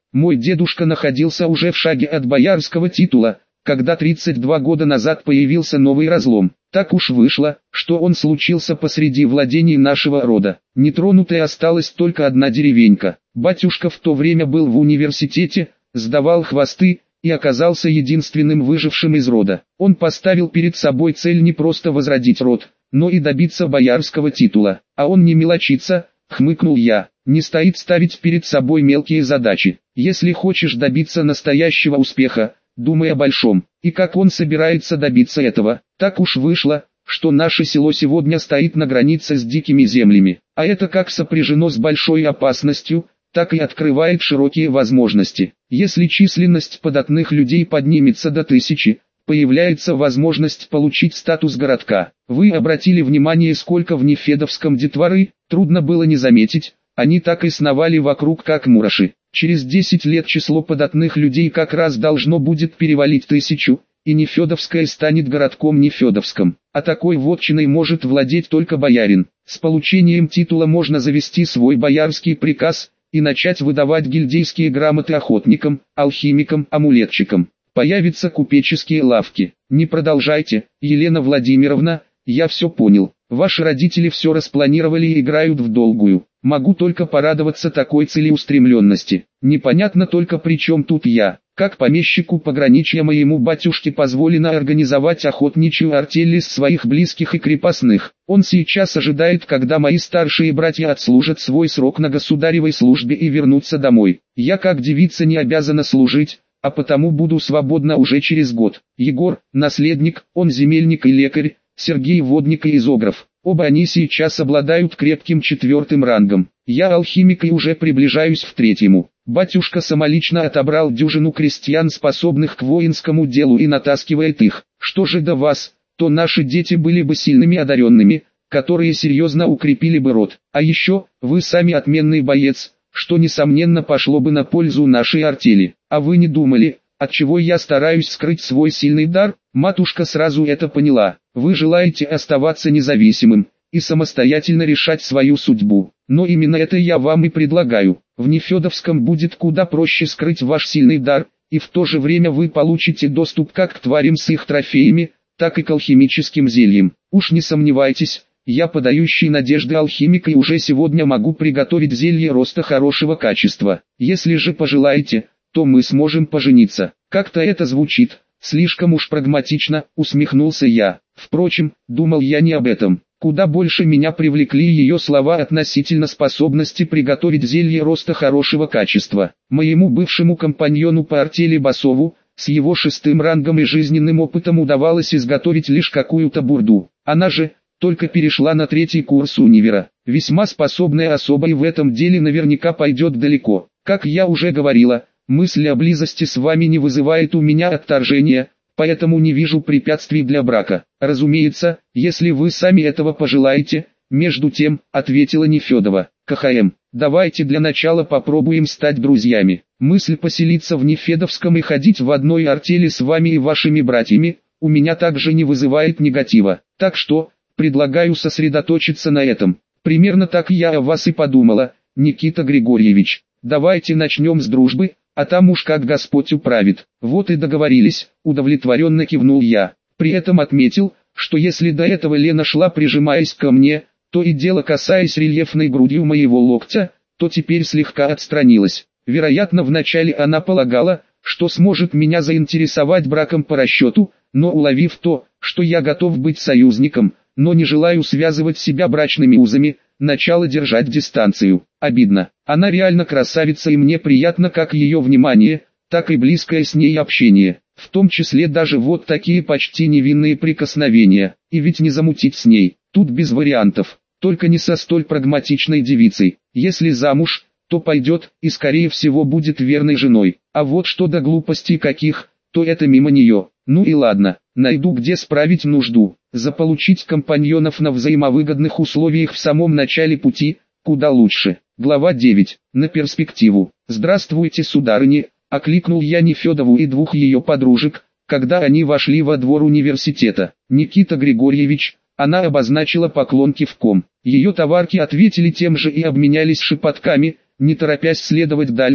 Мой дедушка находился уже в шаге от боярского титула, когда 32 года назад появился новый разлом. Так уж вышло, что он случился посреди владений нашего рода. Нетронутой осталась только одна деревенька. Батюшка в то время был в университете, сдавал хвосты, и оказался единственным выжившим из рода. Он поставил перед собой цель не просто возродить род, но и добиться боярского титула. А он не мелочится, хмыкнул я, не стоит ставить перед собой мелкие задачи. Если хочешь добиться настоящего успеха, думай о большом. И как он собирается добиться этого? Так уж вышло, что наше село сегодня стоит на границе с дикими землями. А это как сопряжено с большой опасностью, так и открывает широкие возможности. Если численность податных людей поднимется до 1000, появляется возможность получить статус городка. Вы обратили внимание, сколько в Нефедовском детворы? Трудно было не заметить, они так и сновали вокруг как мураши. Через 10 лет число податных людей как раз должно будет перевалить 1000, и Нефедовское станет городком Нефедовском. А такой вотчиной может владеть только боярин. С получением титула можно завести свой боярский приказ и начать выдавать гильдейские грамоты охотникам, алхимикам, амулетчикам. Появятся купеческие лавки. Не продолжайте, Елена Владимировна, я все понял. Ваши родители все распланировали и играют в долгую. Могу только порадоваться такой целеустремленности. Непонятно только, при чем тут я. Как помещику пограничья моему батюшке позволено организовать охотничью артель из своих близких и крепостных. Он сейчас ожидает, когда мои старшие братья отслужат свой срок на государевой службе и вернутся домой. Я как девица не обязана служить, а потому буду свободна уже через год. Егор, наследник, он земельник и лекарь, Сергей водник и изограф. Оба они сейчас обладают крепким 4-м рангом. Я алхимик и уже приближаюсь в 3-му. Батюшка самолично отобрал дюжину крестьян, способных к воинскому делу, и натаскивает их. Что же до вас, то наши дети были бы сильными одаренными, которые серьезно укрепили бы род. А еще, вы сами отменный боец, что несомненно пошло бы на пользу нашей артели. А вы не думали, отчего я стараюсь скрыть свой сильный дар? Матушка сразу это поняла. Вы желаете оставаться независимым и самостоятельно решать свою судьбу. Но именно это я вам и предлагаю. В Нефедовском будет куда проще скрыть ваш сильный дар, и в то же время вы получите доступ как к тварям с их трофеями, так и к алхимическим зельям. Уж не сомневайтесь, я подающий надежды алхимик и уже сегодня могу приготовить зелье роста хорошего качества. Если же пожелаете, то мы сможем пожениться. Как-то это звучит слишком уж прагматично, усмехнулся я. Впрочем, думал я не об этом. Куда больше меня привлекли ее слова относительно способности приготовить зелье роста хорошего качества. Моему бывшему компаньону по артели Басову, с его 6-м рангом и жизненным опытом, удавалось изготовить лишь какую-то бурду. Она же только перешла на 3-й курс универа. Весьма способная особа и в этом деле наверняка пойдет далеко. Как я уже говорила, мысль о близости с вами не вызывает у меня отторжения, поэтому не вижу препятствий для брака. Разумеется, если вы сами этого пожелаете. Между тем, ответила Нефедова. КХМ, давайте для начала попробуем стать друзьями. Мысль поселиться в Нефедовском и ходить в одной артели с вами и вашими братьями, у меня также не вызывает негатива. Так что, предлагаю сосредоточиться на этом. Примерно так я о вас и подумала, Никита Григорьевич. Давайте начнем с дружбы, а там уж как Господь управит. Вот и договорились, удовлетворенно кивнул я. При этом отметил, что если до этого Лена шла, прижимаясь ко мне, то и дело касаясь рельефной грудью моего локтя, то теперь слегка отстранилась. Вероятно, вначале она полагала, что сможет меня заинтересовать браком по расчету, но уловив то, что я готов быть союзником, но не желаю связывать себя брачными узами, начала держать дистанцию. Обидно. Она реально красавица, и мне приятно как ее внимание, так и близкое с ней общение. В том числе даже вот такие почти невинные прикосновения. И ведь не замутить с ней, тут без вариантов. Только не со столь прагматичной девицей. Если замуж, то пойдет, и скорее всего будет верной женой. А вот что до глупостей каких, то это мимо нее. Ну и ладно, найду где справить нужду. Заполучить компаньонов на взаимовыгодных условиях в самом начале пути, куда лучше. Глава 9. На перспективу. «Здравствуйте, сударыни», — окликнул я Нефедову и 2 ее подружек, когда они вошли во двор университета. «Никита Григорьевич», она обозначила поклон кивком. Ее товарки ответили тем же и обменялись шепотками, не торопясь следовать дальше,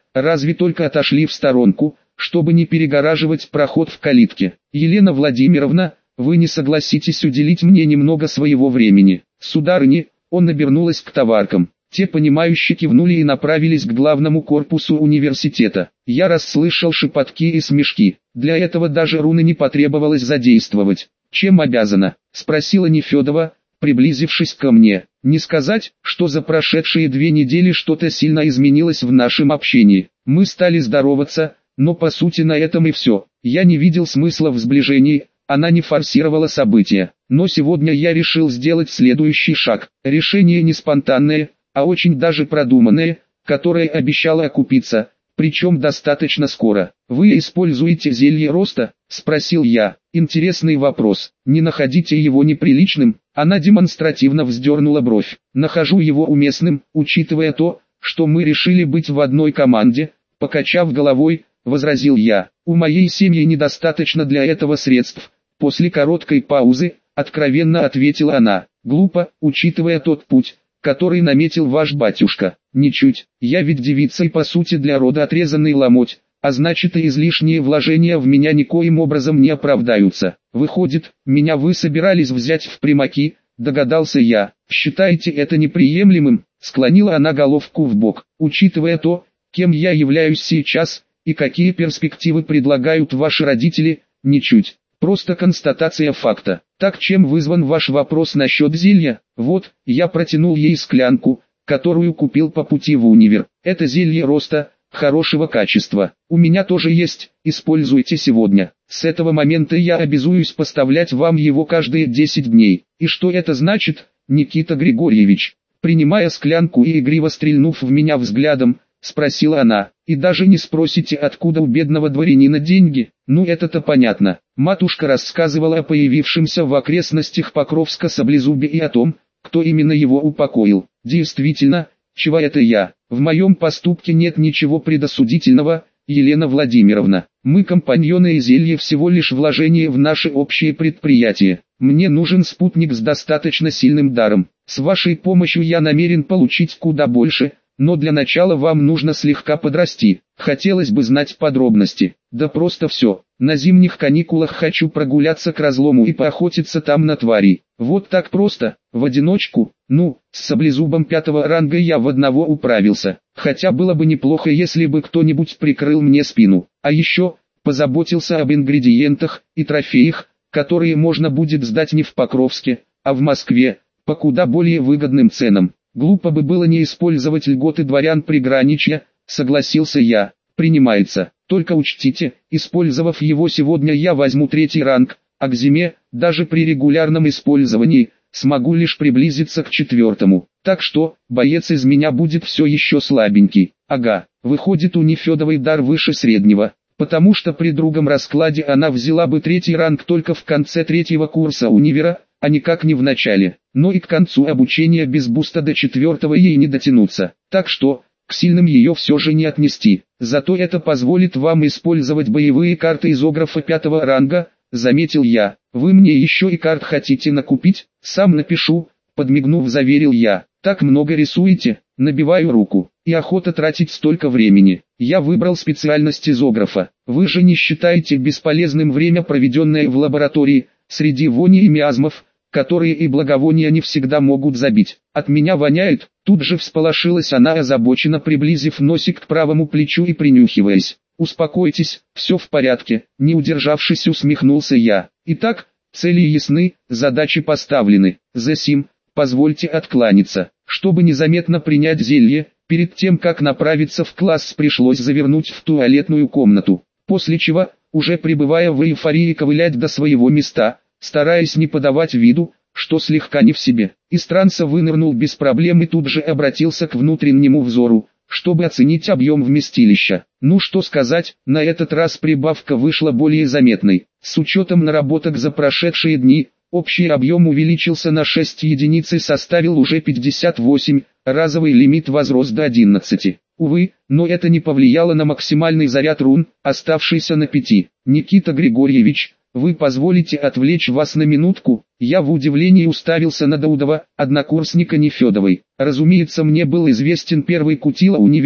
разве только отошли в сторонку, чтобы не перегораживать проход в калитке. Елена Владимировна, вы не согласитесь уделить мне немного своего времени? Сударыня, он обернулась к товаркам. Те понимающе кивнули и направились к главному корпусу университета. Я расслышал шепотки и смешки. Для этого даже руны не потребовалось задействовать. «Чем обязана?» – спросила Нефедова, приблизившись ко мне. «Не сказать, что за прошедшие 2 недели что-то сильно изменилось в нашем общении. Мы стали здороваться, но по сути на этом и все. Я не видел смысла в сближении, она не форсировала события. Но сегодня я решил сделать следующий шаг. Решение не спонтанное, а очень даже продуманное, которое обещало окупиться, причем достаточно скоро. «Вы используете зелье роста?» – спросил я. Интересный вопрос. Не находите его неприличным? Она демонстративно вздернула бровь. Нахожу его уместным, учитывая то, что мы решили быть в одной команде. Покачав головой, возразил я. У моей семьи недостаточно для этого средств. После короткой паузы, откровенно ответила она. Глупо, учитывая тот путь, который наметил ваш батюшка. Ничуть, я ведь девица и по сути для рода отрезанный ломоть, а значит и излишние вложения в меня никоим образом не оправдаются. Выходит, меня вы собирались взять в примаки, догадался я. Считаете это неприемлемым? Склонила она головку в бок. Учитывая то, кем я являюсь сейчас, и какие перспективы предлагают ваши родители, ничуть. Просто констатация факта. Так чем вызван ваш вопрос насчет зелья? Вот, я протянул ей склянку, которую купил по пути в универ. Это зелье роста, хорошего качества. У меня тоже есть, используйте сегодня. С этого момента я обязуюсь поставлять вам его каждые 10 дней. И что это значит, Никита Григорьевич? Принимая склянку и игриво стрельнув в меня взглядом, спросила она. И даже не спросите, откуда у бедного дворянина деньги? Ну это-то понятно. Матушка рассказывала о появившемся в окрестностях Покровска саблезубе и о том, кто именно его упокоил. Действительно, чего это я? В моем поступке нет ничего предосудительного, Елена Владимировна. Мы компаньоны, и зелье всего лишь вложение в наше общее предприятие. Мне нужен спутник с достаточно сильным даром. С вашей помощью я намерен получить куда больше, но для начала вам нужно слегка подрасти. Хотелось бы знать подробности. Да просто все. На зимних каникулах хочу прогуляться к разлому и поохотиться там на тварей. Вот так просто, в одиночку. Ну, с саблезубом 5-го ранга я в одного управился. Хотя было бы неплохо, если бы кто-нибудь прикрыл мне спину. А еще, позаботился об ингредиентах и трофеях, которые можно будет сдать не в Покровске, а в Москве, по куда более выгодным ценам. Глупо бы было не использовать льготы дворян приграничья, согласился я. Принимается. Только учтите, использовав его сегодня я возьму 3-й ранг, а к зиме, даже при регулярном использовании, смогу лишь приблизиться к 4-му. Так что, боец из меня будет все еще слабенький. Ага, выходит у Нефедовой дар выше среднего, потому что при другом раскладе она взяла бы 3-й ранг только в конце 3-го курса универа, а никак не в начале. Но и к концу обучения без буста до 4-го ей не дотянуться. Так что, к сильным ее все же не отнести. Зато это позволит вам использовать боевые карты изографа 5-го ранга, заметил я. Вы мне еще и карт хотите накупить? Сам напишу, подмигнув заверил я. Так много рисуете? Набиваю руку. И охота тратить столько времени. Я выбрал специальность изографа. Вы же не считаете бесполезным время, проведенное в лаборатории, среди вони и миазмов, которые и благовония не всегда могут забить. От меня воняет, тут же всполошилась она, озабоченно приблизив носик к правому плечу и принюхиваясь. Успокойтесь, все в порядке, не удержавшись усмехнулся я. Итак, цели ясны, задачи поставлены. Засим, позвольте откланяться. Чтобы незаметно принять зелье, перед тем как направиться в класс пришлось завернуть в туалетную комнату. После чего, уже пребывая в эйфории, ковылять до своего места, стараясь не подавать виду, что слегка не в себе. Из транса вынырнул без проблем и тут же обратился к внутреннему взору, чтобы оценить объем вместилища. Ну что сказать, на этот раз прибавка вышла более заметной. С учетом наработок за прошедшие дни, общий объем увеличился на 6 единиц и составил уже 58, разовый лимит возрос до 11. Увы, но это не повлияло на максимальный заряд рун, оставшийся на 5. Никита Григорьевич, вы позволите отвлечь вас на минутку? Я в удивлении уставился на Даудова, однокурсника Нефедовой. Разумеется, мне был известен первый кутила универа,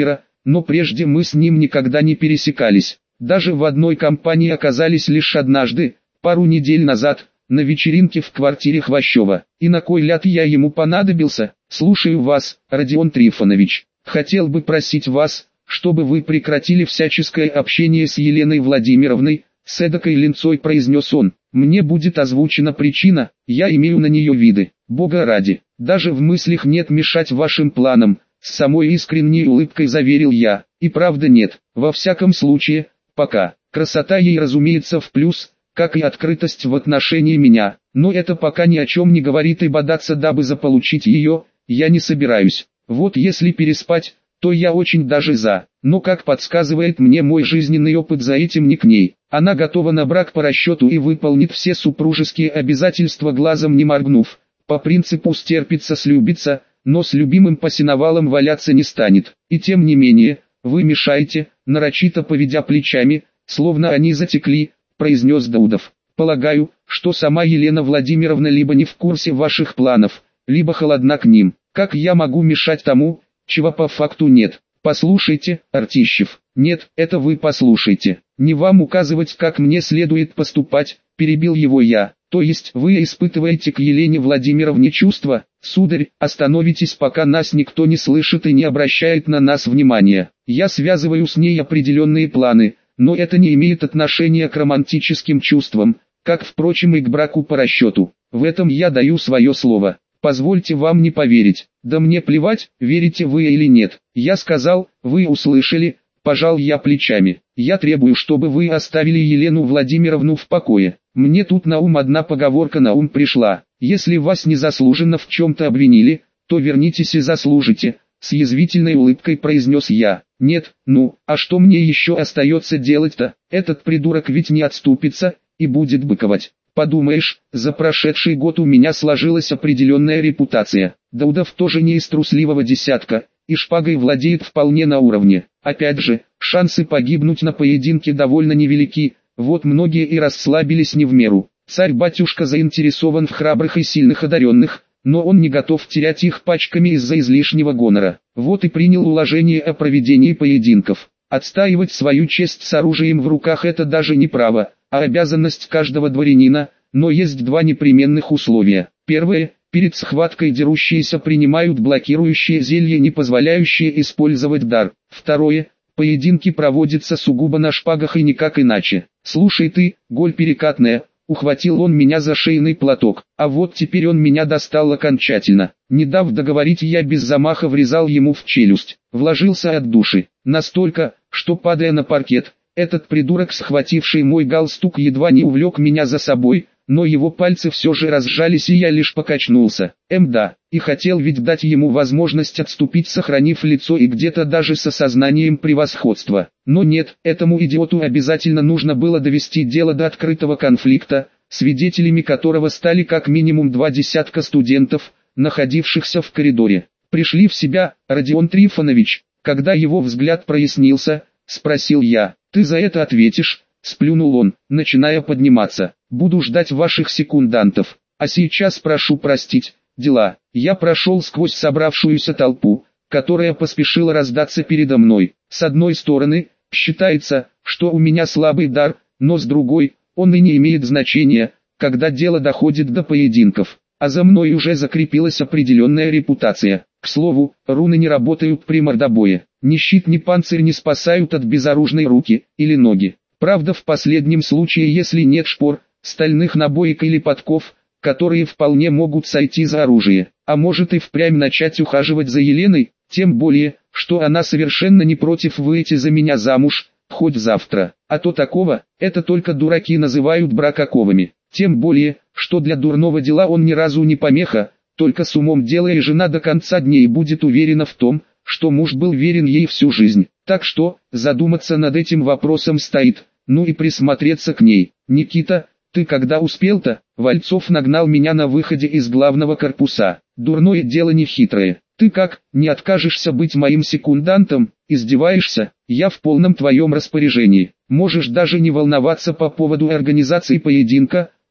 но прежде мы с ним никогда не пересекались. Даже в одной компании оказались лишь однажды, пару недель назад, на вечеринке в квартире Хвощева. И на кой ляд я ему понадобился? Слушаю вас, Родион Трифонович. Хотел бы просить вас, чтобы вы прекратили всяческое общение с Еленой Владимировной, с эдакой линцой произнес он. Мне будет озвучена причина, я имею на нее виды. Бога ради, даже в мыслях нет мешать вашим планам, с самой искренней улыбкой заверил я. И правда нет, во всяком случае, пока. Красота ей, разумеется, в плюс, как и открытость в отношении меня, но это пока ни о чем не говорит, и бодаться, дабы заполучить ее, я не собираюсь. Вот если переспать, то я очень даже за, но как подсказывает мне мой жизненный опыт, за этим не к ней. Она готова на брак по расчету и выполнит все супружеские обязательства, глазом не моргнув. По принципу стерпится слюбится, но с любимым по сеновалам валяться не станет. И тем не менее, вы мешаете, нарочито поведя плечами, словно они затекли, произнес Даудов. Полагаю, что сама Елена Владимировна либо не в курсе ваших планов, либо холодна к ним. Как я могу мешать тому, чего по факту нет? Послушайте, Артищев. Нет, это вы послушайте. Не вам указывать, как мне следует поступать, перебил его я. То есть вы испытываете к Елене Владимировне чувства? Сударь, остановитесь, пока нас никто не слышит и не обращает на нас внимания. Я связываю с ней определенные планы, но это не имеет отношения к романтическим чувствам, как, впрочем, и к браку по расчету. В этом я даю свое слово. Позвольте вам не поверить. Да мне плевать, верите вы или нет. Я сказал, вы услышали, пожал я плечами. Я требую, чтобы вы оставили Елену Владимировну в покое. Мне тут на ум одна поговорка на ум пришла. Если вас незаслуженно в чем-то обвинили, то вернитесь и заслужите, с язвительной улыбкой произнес я. Нет, ну, а что мне еще остается делать-то? Этот придурок ведь не отступится, и будет быковать. Подумаешь, за прошедший год у меня сложилась определенная репутация. Даудов тоже не из трусливого десятка, и шпагой владеет вполне на уровне. Опять же, шансы погибнуть на поединке довольно невелики, вот многие и расслабились не в меру. Царь-батюшка заинтересован в храбрых и сильных одаренных, но он не готов терять их пачками из-за излишнего гонора. Вот и принял уложение о проведении поединков. Отстаивать свою честь с оружием в руках — это даже не право, а обязанность каждого дворянина, но есть два непременных условия. Первое, перед схваткой дерущиеся принимают блокирующие зелья, не позволяющие использовать дар. Второе, поединки проводятся сугубо на шпагах и никак иначе. Слушай ты, голь перекатная, ухватил он меня за шейный платок, а вот теперь он меня достал окончательно. Не дав договорить, я без замаха врезал ему в челюсть, вложился от души, настолько, что, падая на паркет, этот придурок, схвативший мой галстук, едва не увлек меня за собой, но его пальцы все же разжались, и я лишь покачнулся. Да, и хотел ведь дать ему возможность отступить, сохранив лицо и где-то даже с осознанием превосходства. Но нет, этому идиоту обязательно нужно было довести дело до открытого конфликта, свидетелями которого стали как минимум 20 студентов, находившихся в коридоре. Пришли в себя, Родион Трифонович, когда его взгляд прояснился, спросил я. Ты за это ответишь, сплюнул он, начиная подниматься. Буду ждать ваших секундантов, а сейчас прошу простить, дела. Я прошел сквозь собравшуюся толпу, которая поспешила раздаться передо мной. С одной стороны, считается, что у меня слабый дар, но с другой, он и не имеет значения, когда дело доходит до поединков. А за мной уже закрепилась определенная репутация. К слову, руны не работают при мордобое. Ни щит, ни панцирь не спасают от безоружной руки или ноги. Правда, в последнем случае, если нет шпор, стальных набоек или подков, которые вполне могут сойти за оружие. А может и впрямь начать ухаживать за Еленой, тем более, что она совершенно не против выйти за меня замуж, хоть завтра. А то такого, это только дураки называют бракоковыми. Тем более, что для дурного дела он ни разу не помеха, только с умом дела, и жена до конца дней будет уверена в том, что муж был верен ей всю жизнь. Так что, задуматься над этим вопросом стоит, ну и присмотреться к ней. Никита, ты когда успел-то? Вальцов нагнал меня на выходе из главного корпуса. Дурное дело не хитрое. Ты как, не откажешься быть моим секундантом? Издеваешься? Я в полном твоем распоряжении. Можешь даже не волноваться по поводу организации поединка,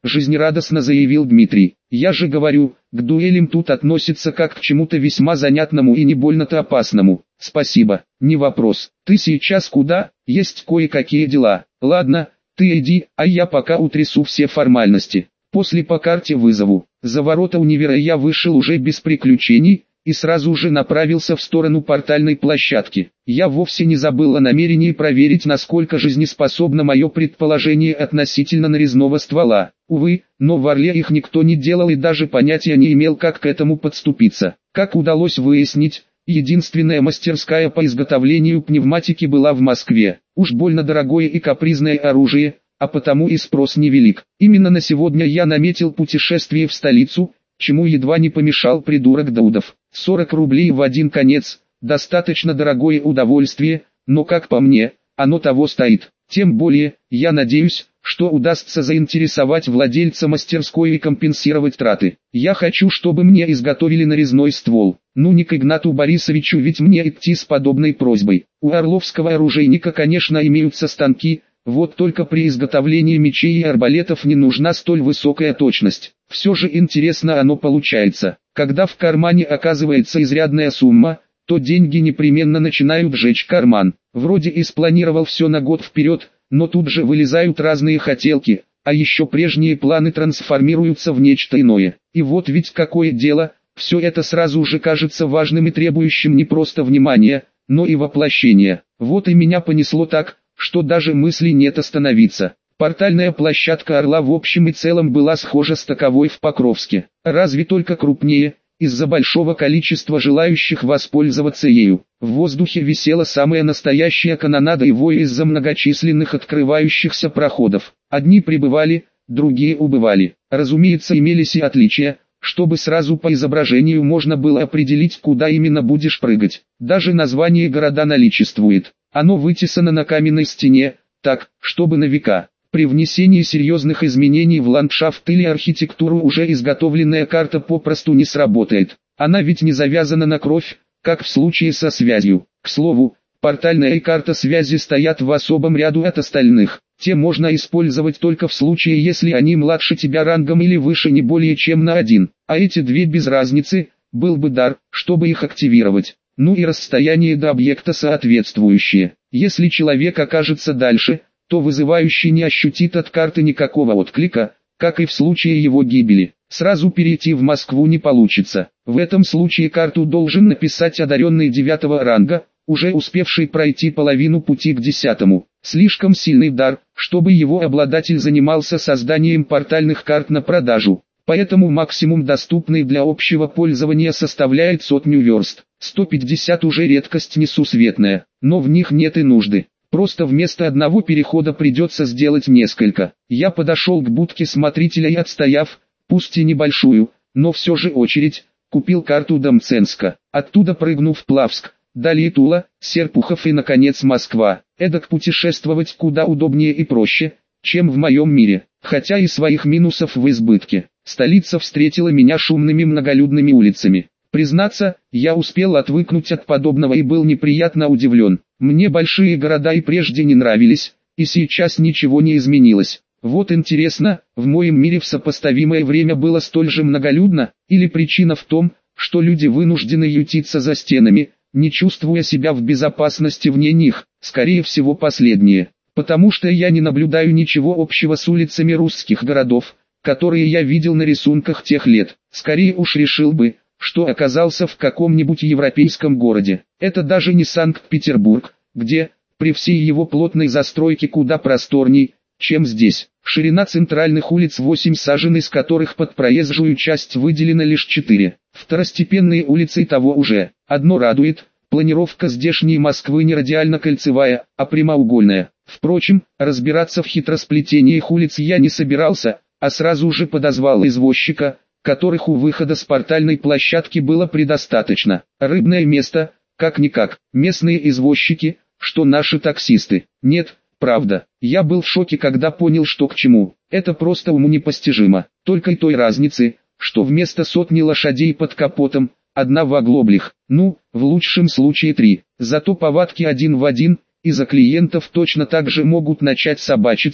жизнерадостно заявил Дмитрий. Я же говорю, к дуэлям тут относится как к чему-то весьма занятному и не больно-то опасному. Спасибо, не вопрос. Ты сейчас куда? Есть кое-какие дела. Ладно, ты иди, а я пока утрясу все формальности. После по карте вызову. За ворота универа я вышел уже без приключений и сразу же направился в сторону портальной площадки. Я вовсе не забыл о намерении проверить, насколько жизнеспособно мое предположение относительно нарезного ствола. Увы, но в Орле их никто не делал и даже понятия не имел, как к этому подступиться. Как удалось выяснить, единственная мастерская по изготовлению пневматики была в Москве. Уж больно дорогое и капризное оружие, а потому и спрос невелик. Именно на сегодня я наметил путешествие в столицу, чему едва не помешал придурок Даудов. 40 рублей в один конец, достаточно дорогое удовольствие, но как по мне, оно того стоит. Тем более, я надеюсь, что удастся заинтересовать владельца мастерской и компенсировать траты. Я хочу, чтобы мне изготовили нарезной ствол. Ну не к Игнату Борисовичу ведь мне идти с подобной просьбой. У орловского оружейника, конечно, имеются станки, вот только при изготовлении мечей и арбалетов не нужна столь высокая точность. Все же интересно оно получается. Когда в кармане оказывается изрядная сумма, то деньги непременно начинают жечь карман. Вроде и спланировал все на год вперед, но тут же вылезают разные хотелки, а еще прежние планы трансформируются в нечто иное. И вот ведь какое дело, все это сразу же кажется важным и требующим не просто внимания, но и воплощения. Вот и меня понесло так, что даже мысли нет остановиться. Портальная площадка Орла в общем и целом была схожа с таковой в Покровске, разве только крупнее, из-за большого количества желающих воспользоваться ею. В воздухе висела самая настоящая канонада и вой из-за многочисленных открывающихся проходов. Одни прибывали, другие убывали. Разумеется, имелись и отличия, чтобы сразу по изображению можно было определить, куда именно будешь прыгать. Даже название города наличествует. Оно вытесано на каменной стене, так, чтобы на века. При внесении серьезных изменений в ландшафт или архитектуру уже изготовленная карта попросту не сработает. Она ведь не завязана на кровь, как в случае со связью. К слову, портальная и карта связи стоят в особом ряду от остальных. Те можно использовать только в случае, если они младше тебя рангом или выше не более чем на один. А эти две без разницы, был бы дар, чтобы их активировать. Ну и расстояние до объекта соответствующее. Если человек окажется дальше, то вызывающий не ощутит от карты никакого отклика, как и в случае его гибели. Сразу перейти в Москву не получится. В этом случае карту должен написать одаренный 9 ранга, уже успевший пройти половину пути к 10. Слишком сильный дар, чтобы его обладатель занимался созданием портальных карт на продажу. Поэтому максимум доступный для общего пользования составляет 100 верст. 150 уже редкость несусветная, но в них нет и нужды. Просто вместо одного перехода придется сделать несколько. Я подошел к будке смотрителя и, отстояв, пусть и небольшую, но все же очередь, купил карту до Мценска. Оттуда прыгнув в Плавск, далее Тула, Серпухов и наконец Москва. Эдак путешествовать куда удобнее и проще, чем в моем мире, хотя и своих минусов в избытке. Столица встретила меня шумными многолюдными улицами. Признаться, я успел отвыкнуть от подобного и был неприятно удивлен. Мне большие города и прежде не нравились, и сейчас ничего не изменилось. Вот интересно, в моем мире в сопоставимое время было столь же многолюдно, или причина в том, что люди вынуждены ютиться за стенами, не чувствуя себя в безопасности вне них? Скорее всего последнее, потому что я не наблюдаю ничего общего с улицами русских городов, которые я видел на рисунках тех лет. Скорее уж решил бы, что оказался в каком-нибудь европейском городе. Это даже не Санкт-Петербург, где, при всей его плотной застройке, куда просторней, чем здесь. Ширина центральных улиц 8 сажен, из которых под проезжую часть выделено лишь 4. Второстепенные улицы и того уже. Одно радует, планировка здешней Москвы не радиально-кольцевая, а прямоугольная. Впрочем, разбираться в хитросплетениях улиц я не собирался, а сразу же подозвал извозчика, которых у выхода с портальной площадки было предостаточно. Рыбное место, как-никак, местные извозчики, что наши таксисты. Нет, правда, я был в шоке, когда понял, что к чему. Это просто уму непостижимо. Только и той разницы, что вместо 100 лошадей под капотом, одна в оглоблях, ну, в лучшем случае 3. Зато повадки один в один, и за клиентов точно так же могут начать собачиться,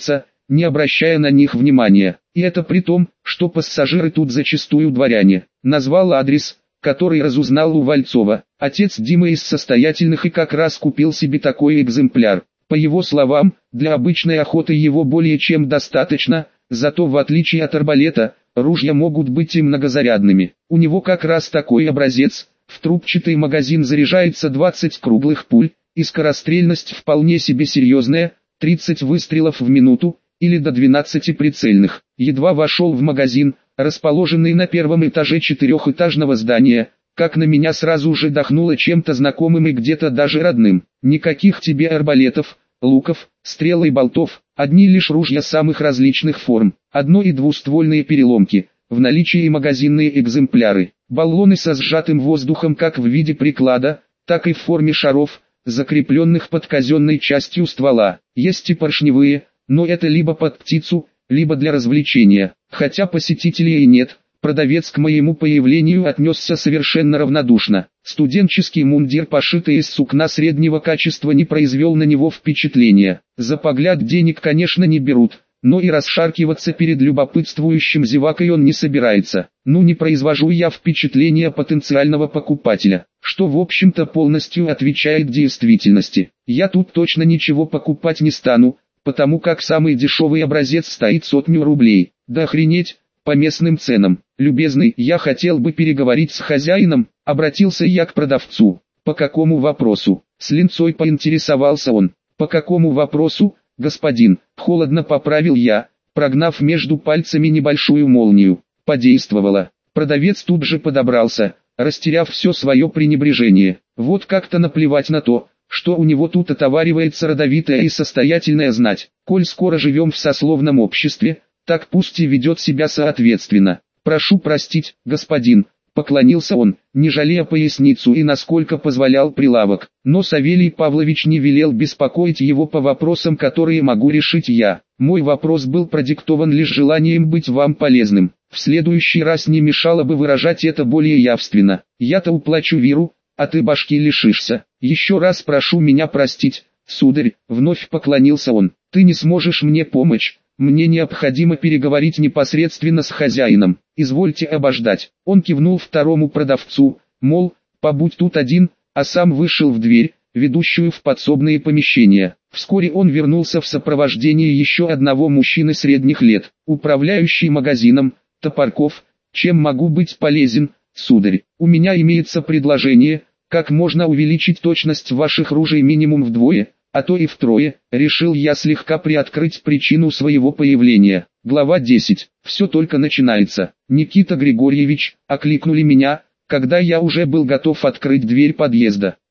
не обращая на них внимания. И это при том, что пассажиры тут зачастую дворяне. Назвал адрес, который разузнал у Вальцова. Отец Димы из состоятельных и как раз купил себе такой экземпляр. По его словам, для обычной охоты его более чем достаточно, зато в отличие от арбалета, ружья могут быть и многозарядными. У него как раз такой образец, в трубчатый магазин заряжается 20 круглых пуль, и скорострельность вполне себе серьезная, 30 выстрелов в минуту, или до 12 прицельных. Едва вошел в магазин, расположенный на первом этаже четырехэтажного здания, как на меня сразу же дохнуло чем-то знакомым и где-то даже родным. Никаких тебе арбалетов, луков, стрел и болтов, одни лишь ружья самых различных форм, одно- и двуствольные переломки, в наличии и магазинные экземпляры, баллоны со сжатым воздухом как в виде приклада, так и в форме шаров, закрепленных под казенной частью ствола. Есть и поршневые, но это либо под птицу, либо для развлечения. Хотя посетителей и нет, продавец к моему появлению отнесся совершенно равнодушно. Студенческий мундир, пошитый из сукна среднего качества, не произвел на него впечатления. За погляд денег, конечно, не берут, но и расшаркиваться перед любопытствующим зевакой он не собирается. Ну, не произвожу я впечатления потенциального покупателя, что в общем-то полностью отвечает действительности. Я тут точно ничего покупать не стану, потому как самый дешевый образец стоит 100 рублей. Да охренеть, по местным ценам. Любезный, я хотел бы переговорить с хозяином, обратился я к продавцу. По какому вопросу? С линцой поинтересовался он. По какому вопросу, господин? Холодно поправил я, прогнав между пальцами небольшую молнию. Подействовало. Продавец тут же подобрался, растеряв все свое пренебрежение. Вот как-то наплевать на то, что у него тут отоваривается родовитая и состоятельная знать. Коль скоро живем в сословном обществе, так пусть и ведет себя соответственно. Прошу простить, господин, поклонился он, не жалея поясницу и насколько позволял прилавок. Но Савелий Павлович не велел беспокоить его по вопросам, которые могу решить я. Мой вопрос был продиктован лишь желанием быть вам полезным. В следующий раз не мешало бы выражать это более явственно. Я-то уплачу виру, а ты башки лишишься. Еще раз прошу меня простить, сударь, вновь поклонился он. Ты не сможешь мне помочь. Мне необходимо переговорить непосредственно с хозяином. Извольте обождать. Он кивнул второму продавцу, мол, побудь тут один, а сам вышел в дверь, ведущую в подсобные помещения. Вскоре он вернулся в сопровождении еще одного мужчины средних лет, управляющий магазином. Топорков, чем могу быть полезен, сударь? У меня имеется предложение, как можно увеличить точность ваших ружей минимум вдвое, а то и втрое. Решил я слегка приоткрыть причину своего появления. Глава 10. Все только начинается. Никита Григорьевич, окликнули меня, когда я уже был готов открыть дверь подъезда.